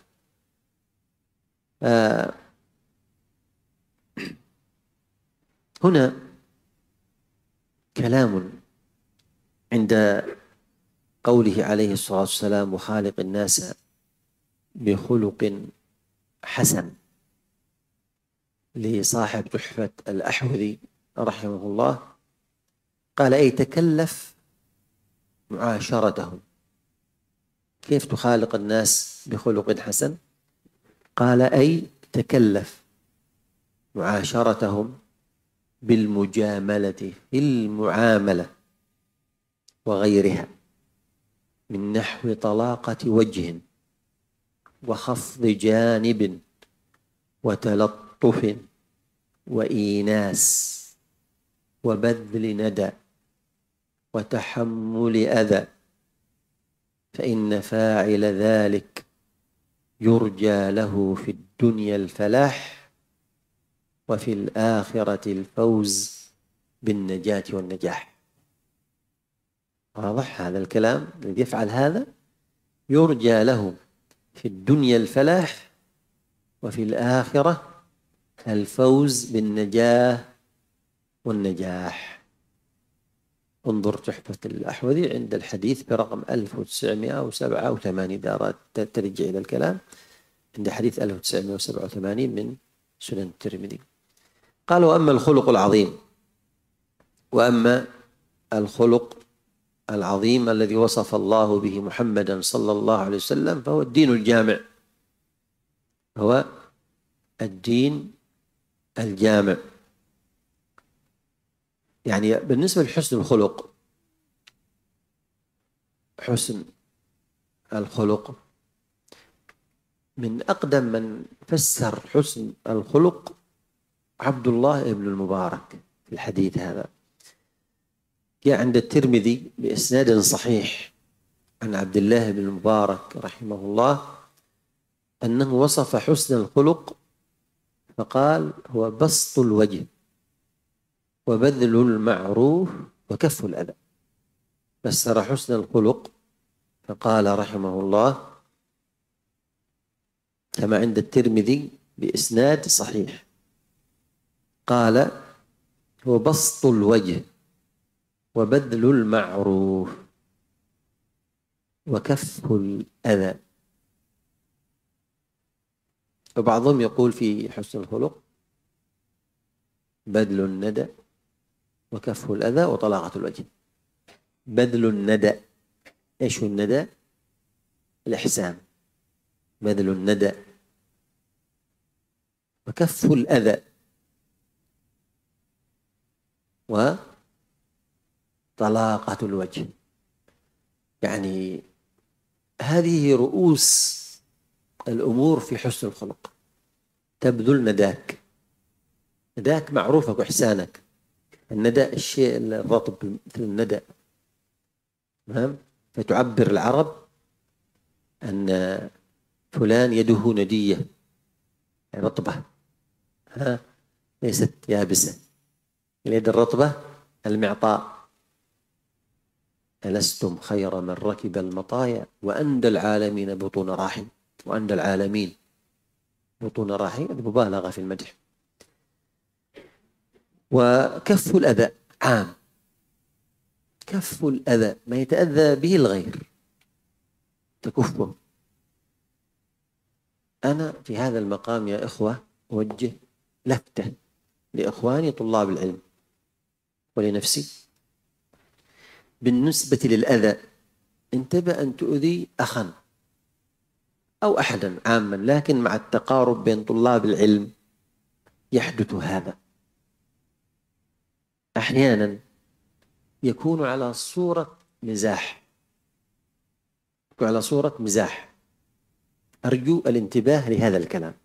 آه هنا كلام عند قوله عليه الصلاة والسلام وخالق الناس بخلق حسن لصاحب تحفة الأحوذي رحمه الله، قال أي تكلف معاشرتهم. كيف تخالق الناس بخلق حسن؟ قال أي تكلف معاشرتهم بالمجاملة في المعاملة وغيرها، من نحو طلاقة وجه وخفض جانب وتلطف وإيناس وبذل ندى وتحمل أذى، فإن فاعل ذلك يرجى له في الدنيا الفلاح وفي الآخرة الفوز بالنجاة والنجاح. واضح هذا الكلام؟ الذي يفعل هذا يرجى له في الدنيا الفلاح وفي الآخرة الفوز بالنجاة والنجاح. انظر تحفة الأحوذي عند الحديث برقم ألف وتسعمائة وسبعة وثمانين، إذا أردت ترجع إلى الكلام عند حديث ألف وتسعمائة وسبعة وثمانين من سنن الترمذي. قال وأما الخلق العظيم، وأما الخلق العظيم الذي وصف الله به محمدا صلى الله عليه وسلم فهو الدين الجامع، هو الدين الجامع. يعني بالنسبة لحسن الخلق، حسن الخلق من أقدم من فسر حسن الخلق عبد الله بن المبارك في الحديث هذا. جاء عند الترمذي بإسناد صحيح عن عبد الله بن المبارك رحمه الله أنه وصف حسن الخلق فقال هو بسط الوجه وبذل المعروف وكف الأذى. فسر حسن الخلق فقال رحمه الله كما عند الترمذي بإسناد صحيح، قال هو بسط الوجه وبذل المعروف وكف الأذى. وبعضهم يقول في حسن الخلق بذل الندى وكف الأذى وطلاقة الوجه. بذل الندى، إيش هو الندى؟ الإحسان. بذل الندى وكف الأذى وطلاقة الوجه. يعني هذه رؤوس الأمور في حسن الخلق. تبذل نداك، نداك معروفك وإحسانك. الندى الشيء الرطب مثل الندى، تمام؟ فتعبر العرب أن فلان يده ندية رطبة، ها ليست يابسة. اليد الرطبة المعطاء. ألستم خير من ركب المطايا وأندى العالمين بطون راحل. وأندى العالمين بطون راحل مبالغة في المدح. وكف الأذى عام، كف الأذى ما يتأذى به الغير تكفه. أنا في هذا المقام يا إخوة أوجه لفتة لإخواني طلاب العلم ولنفسي. بالنسبة للأذى، انتبه أن تؤذي أخا أو أحدا عاما، لكن مع التقارب بين طلاب العلم يحدث هذا. أحيانا يكون على صورة مزاح، يكون على صورة مزاح. أرجو الانتباه لهذا الكلام.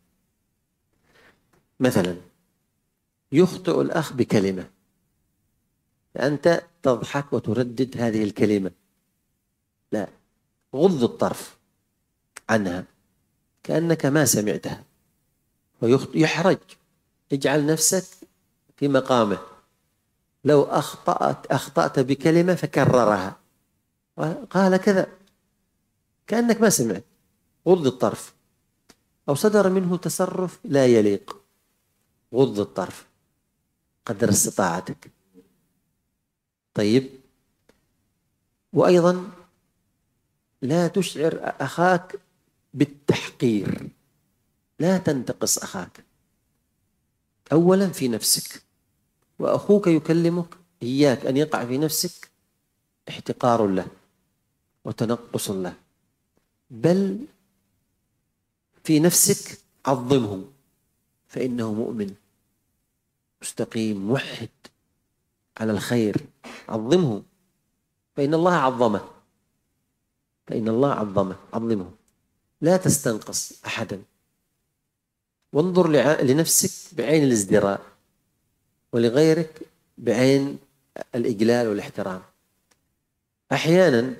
مثلا يخطئ الأخ بكلمة، أنت تضحك وتردد هذه الكلمة، لا، غض الطرف عنها كأنك ما سمعتها، ويحرج. اجعل نفسك في مقامه. لو أخطأت أخطأت بكلمة فكررها وقال كذا، كأنك ما سمعت، غض الطرف. أو صدر منه تصرف لا يليق، غض الطرف قدر استطاعتك. طيب، وأيضا لا تشعر أخاك بالتحقير، لا تنتقص أخاك. أولا في نفسك، وأخوك يكلمك، إياك أن يقع في نفسك احتقار له وتنقص له، بل في نفسك عظمه، فإنه مؤمن مستقيم موحد على الخير. عظمه، فإن الله عظمه، فإن الله عظمه، عظمه. لا تستنقص أحدا، وانظر لنفسك بعين الازدراء، ولغيرك بعين الإجلال والاحترام. أحيانا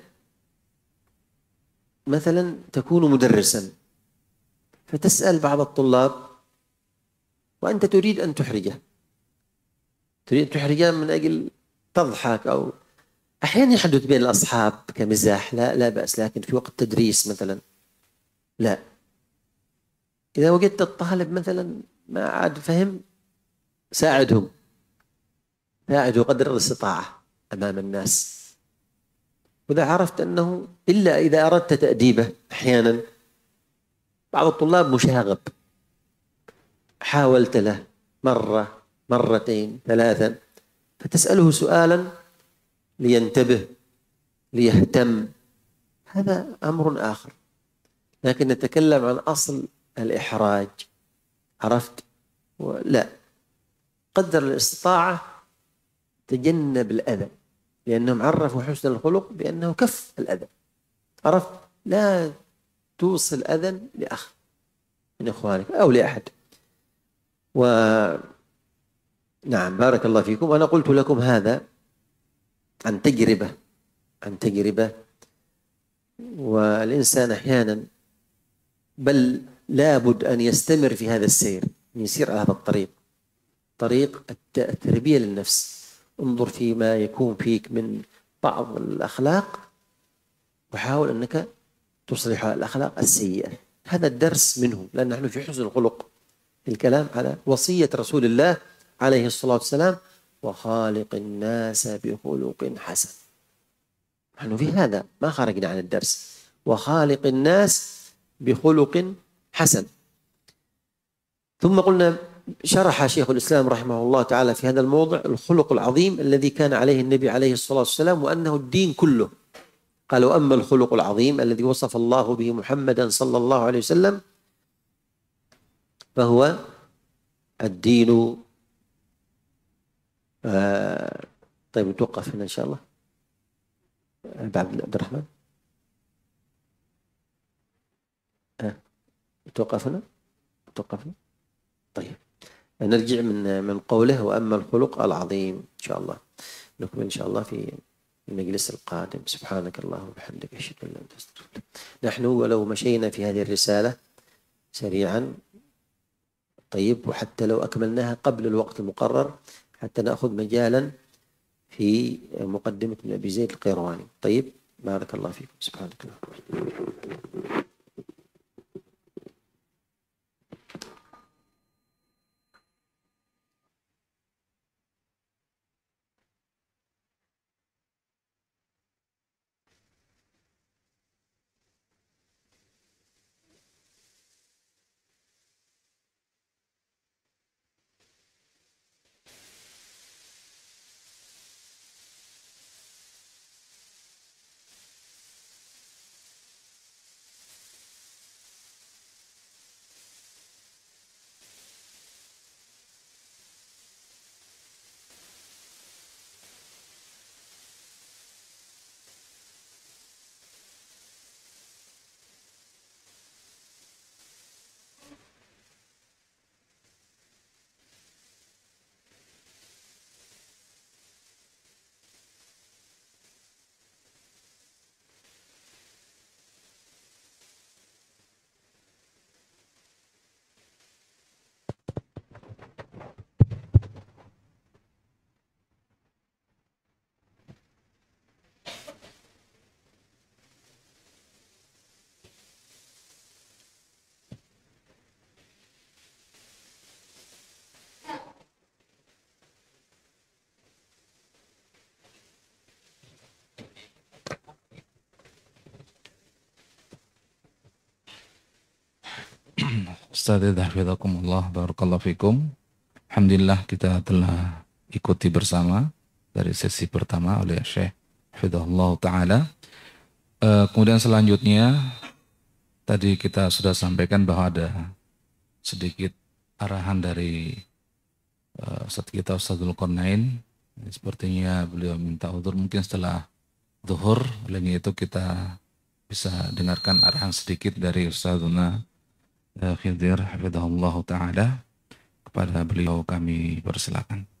مثلا تكون مدرسا فتسأل بعض الطلاب وأنت تريد أن تحرجه، تريد أن تحرجه من أجل تضحك. أو أحيانا يحدث بين الأصحاب كمزاح، لا لا بأس، لكن في وقت تدريس مثلا لا. إذا وجدت الطالب مثلا ما عاد فهم، ساعدهم، ساعده قدر الاستطاعة أمام الناس. وإذا عرفت أنه، إلا إذا أردت تأديبه، أحيانا بعض الطلاب مشاغب، حاولت له مرة مرتين ثلاثا، فتسأله سؤالا لينتبه ليهتم، هذا أمر آخر. لكن نتكلم عن أصل الإحراج، عرفت؟ لا، قدر الاستطاعة تجنب الأذى، لأنهم عرفوا حسن الخلق بأنه كف الأذى، عرفت؟ لا توصل أذى لأخ من إخوانك أو لأحد. ونعم، بارك الله فيكم. وأنا قلت لكم هذا عن تجربة، عن تجربة. والإنسان أحيانا بل لابد أن يستمر في هذا السير، يسير على هذا الطريق، طريق التربية للنفس. انظر فيما يكون فيك من بعض الأخلاق، وحاول أنك تصلح الأخلاق السيئة. هذا الدرس منه، لأن نحن في حسن الخلق، الكلام على وصية رسول الله عليه الصلاة والسلام: وخالق الناس بخلق حسن. نحن في هذا ما خرجنا عن الدرس، وخالق الناس بخلق حسن. ثم قلنا، شرح شيخ الإسلام رحمه الله تعالى في هذا الموضع الخلق العظيم الذي كان عليه النبي عليه الصلاة والسلام، وأنه الدين كله. قال: وأما الخلق العظيم الذي وصف الله به محمدا صلى الله عليه وسلم فهو الدين. آه طيب، نتوقف هنا إن شاء الله. عبد الرحمن، آه. نتوقف هنا، نتوقف هنا. طيب، نرجع من من قوله: وأما الخلق العظيم. إن شاء الله نكمل إن شاء الله في المجلس القادم. سبحانك اللهم وبحمدك، أشهد أن لا إله إلا أنت، أستغفرك. نحن ولو مشينا في هذه الرسالة سريعا، طيب، وحتى لو أكملناها قبل الوقت المقرر حتى نأخذ مجالا في مقدمة ابن أبي زيد القيرواني. طيب، بارك الله فيكم. سبحانك اللهم. Ustadz Hafidhakumullah, Barakallahu Fikum. Alhamdulillah kita telah ikuti bersama dari sesi pertama oleh Syekh Hafidhahullah Ta'ala. Uh, kemudian selanjutnya, tadi kita sudah sampaikan bahwa ada sedikit arahan dari uh, Ustadz kita Ustadzul Qarnain. Sepertinya beliau minta udzur mungkin setelah zuhur, oleh itu kita bisa dengarkan arahan sedikit dari Ustadzuna Khidir Hafidhahullah Ta'ala. Kepada beliau kami persilakan.